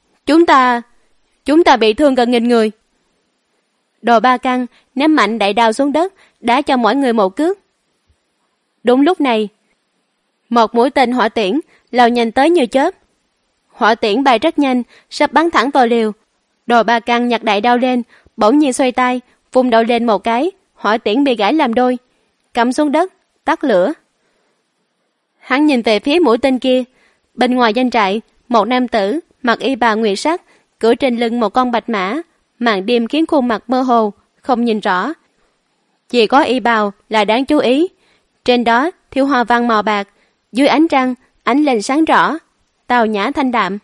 Chúng ta bị thương gần 1000 người. Đồ Ba Căn ném mạnh đại đao xuống đất, đá cho mỗi người một cước. Đúng lúc này, một mũi tên hỏa tiễn lao nhanh tới như chớp. Hỏa tiễn bay rất nhanh, sắp bắn thẳng vào liều. Đồ Ba Căn nhặt đại đao lên, bỗng nhiên xoay tay, vung đầu lên một cái, hỏa tiễn bị gãy làm đôi, cắm xuống đất, tắt lửa. Hắn nhìn về phía mũi tên kia, bên ngoài doanh trại, một nam tử mặc y bào nguyệt sắc, cưỡi trên lưng một con bạch mã, màn đêm khiến khuôn mặt mơ hồ, không nhìn rõ. Chỉ có y bào là đáng chú ý, trên đó thiếu hoa văn màu bạc, dưới ánh trăng ánh lên sáng rõ, tào nhã thanh đạm.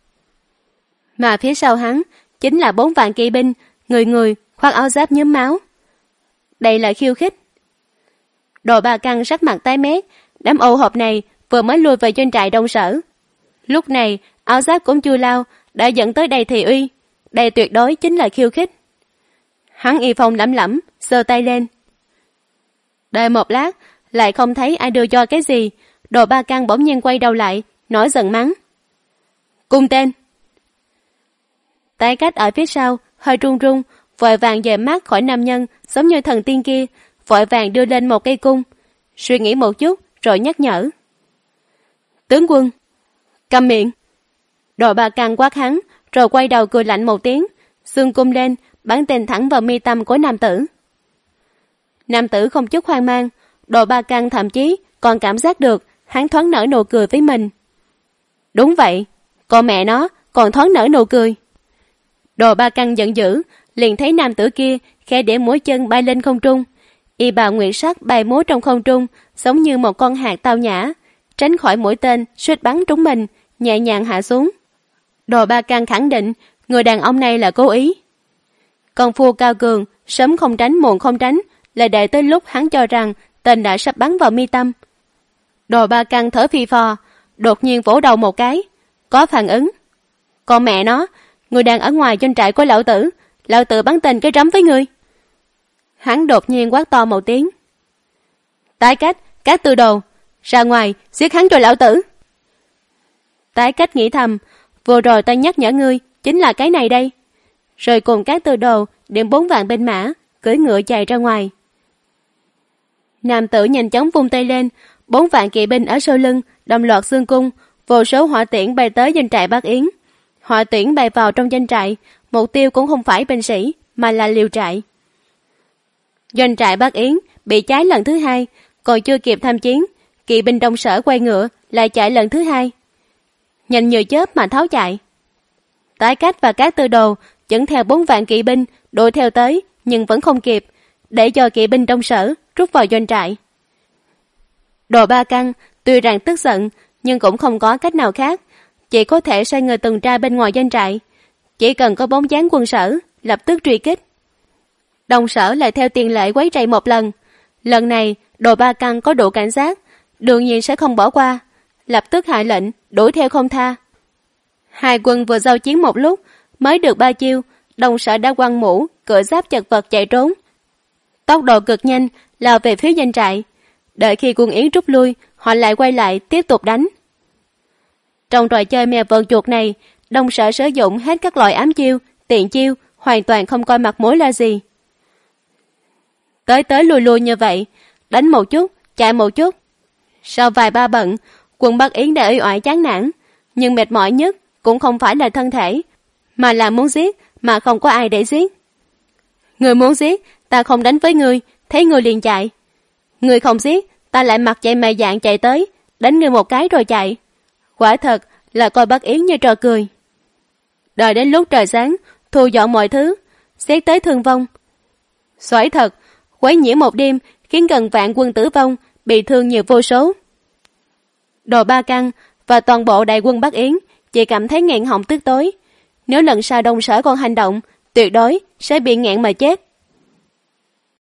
Mà phía sau hắn chính là 4 vạn kỵ binh, người người khoác áo giáp nhuốm máu. Đây là khiêu khích. Đồ Ba Căn sắc mặt tái mét, đám ô hợp này vừa mới lui về doanh trại Đông Sở. Lúc này áo giáp cũng chưa lao, đã dẫn tới đây thị uy. Đây tuyệt đối chính là khiêu khích. Hắn y phong lẩm lẩm, giơ tay lên. Đợi một lát, lại không thấy ai đưa cho cái gì. Đồ Ba Căn bỗng nhiên quay đầu lại, nổi giận mắng. Cung tên! Tái Cách ở phía sau, hơi run run, vội vàng dời mắt khỏi nam nhân giống như thần tiên kia, vội vàng đưa lên một cây cung. Suy nghĩ một chút, rồi nhắc nhở. Tướng quân! Câm miệng! Đồ Ba Căn quát hắn, rồi quay đầu cười lạnh một tiếng, xương cung lên, bắn tên thẳng vào mi tâm của nam tử. Nam tử không chút hoang mang, Đồ Ba Căn thậm chí còn cảm giác được hắn thoáng nở nụ cười với mình. Đúng vậy, con mẹ nó còn thoáng nở nụ cười. Đồ Ba Căn giận dữ, liền thấy nam tử kia khẽ để mũi chân bay lên không trung. Y bào nguyệt sắc bay múa trong không trung, giống như một con hạt tao nhã, tránh khỏi mũi tên suýt bắn trúng mình, nhẹ nhàng hạ xuống. Đồ Ba Căn khẳng định người đàn ông này là cố ý. Công phu cao cường, sớm không tránh muộn không tránh, là đợi tới lúc hắn cho rằng tên đã sắp bắn vào mi tâm. Đồ Ba Căn thở phì phò, đột nhiên vỗ đầu một cái, có phản ứng. Con mẹ nó, người đang ở ngoài doanh trại của lão tử bắn tên cái rắm với ngươi. Hắn đột nhiên quát to một tiếng. Tái Cách, các tư đồ, ra ngoài giết hắn cho lão tử. Tái Cách nghĩ thầm, vừa rồi ta nhắc nhở ngươi chính là cái này đây. Rồi cùng các tư đồ đem 4 vạn binh mã cưỡi ngựa chạy ra ngoài. Nam tử nhanh chóng vung tay lên, 4 vạn kỵ binh ở sau lưng đồng loạt xương cung, vô số hỏa tiễn bay tới doanh trại Bắc Yến. Hỏa tiễn bay vào trong doanh trại, mục tiêu cũng không phải binh sĩ mà là liều trại. Doanh trại Bắc Yến bị cháy lần thứ 2, còn chưa kịp tham chiến, kỵ binh Đông Sở quay ngựa lại chạy lần thứ 2, nhanh như chớp mà tháo chạy. Tái Cách và các tư đồ dẫn theo 4 vạn kỵ binh đuổi theo tới, nhưng vẫn không kịp, để cho kỵ binh Đông Sở rút vào doanh trại. Đồ Ba Căn tuy rằng tức giận, nhưng cũng không có cách nào khác, chỉ có thể sai người tuần tra bên ngoài doanh trại. Chỉ cần có bóng dáng quân Sở, lập tức truy kích. Đông Sở lại theo tiền lệ quấy rầy một lần. Lần này, Đồ Ba Căn có đủ cảnh giác, đương nhiên sẽ không bỏ qua, lập tức hạ lệnh đuổi theo không tha. Hai quân vừa giao chiến một lúc, mới được 3 chiêu, Đông Sở đã quăng mũ, cưỡi giáp chật vật chạy trốn. Tốc độ cực nhanh, lao về phía doanh trại. Đợi khi quân Yến rút lui, họ lại quay lại tiếp tục đánh. Trong trò chơi mèo vờn chuột này, Đông Sở sử dụng hết các loại ám chiêu, tiện chiêu, hoàn toàn không coi mặt mũi là gì. Tới lui như vậy, đánh một chút, chạy một chút. Sau vài ba bận, Quân Bắc Yến đã uể oải chán nản, nhưng mệt mỏi nhất cũng không phải là thân thể, mà là muốn giết mà không có ai để giết. Người muốn giết, ta không đánh với người, thấy người liền chạy. Người không giết, ta lại mặt chạy mày dạng chạy tới, đánh người một cái rồi chạy. Quả thật là coi Bắc Yến như trò cười. Đợi đến lúc trời sáng, thu dọn mọi thứ, xét tới thương vong. Xoải thật, quấy nhiễu một đêm khiến gần vạn quân tử vong, bị thương nhiều vô số. Đồ Ba Căn và toàn bộ đại quân Bắc Yến chỉ cảm thấy nghẹn họng tức tối. Nếu lần sau Đông Sở còn hành động, tuyệt đối sẽ bị nghẹn mà chết.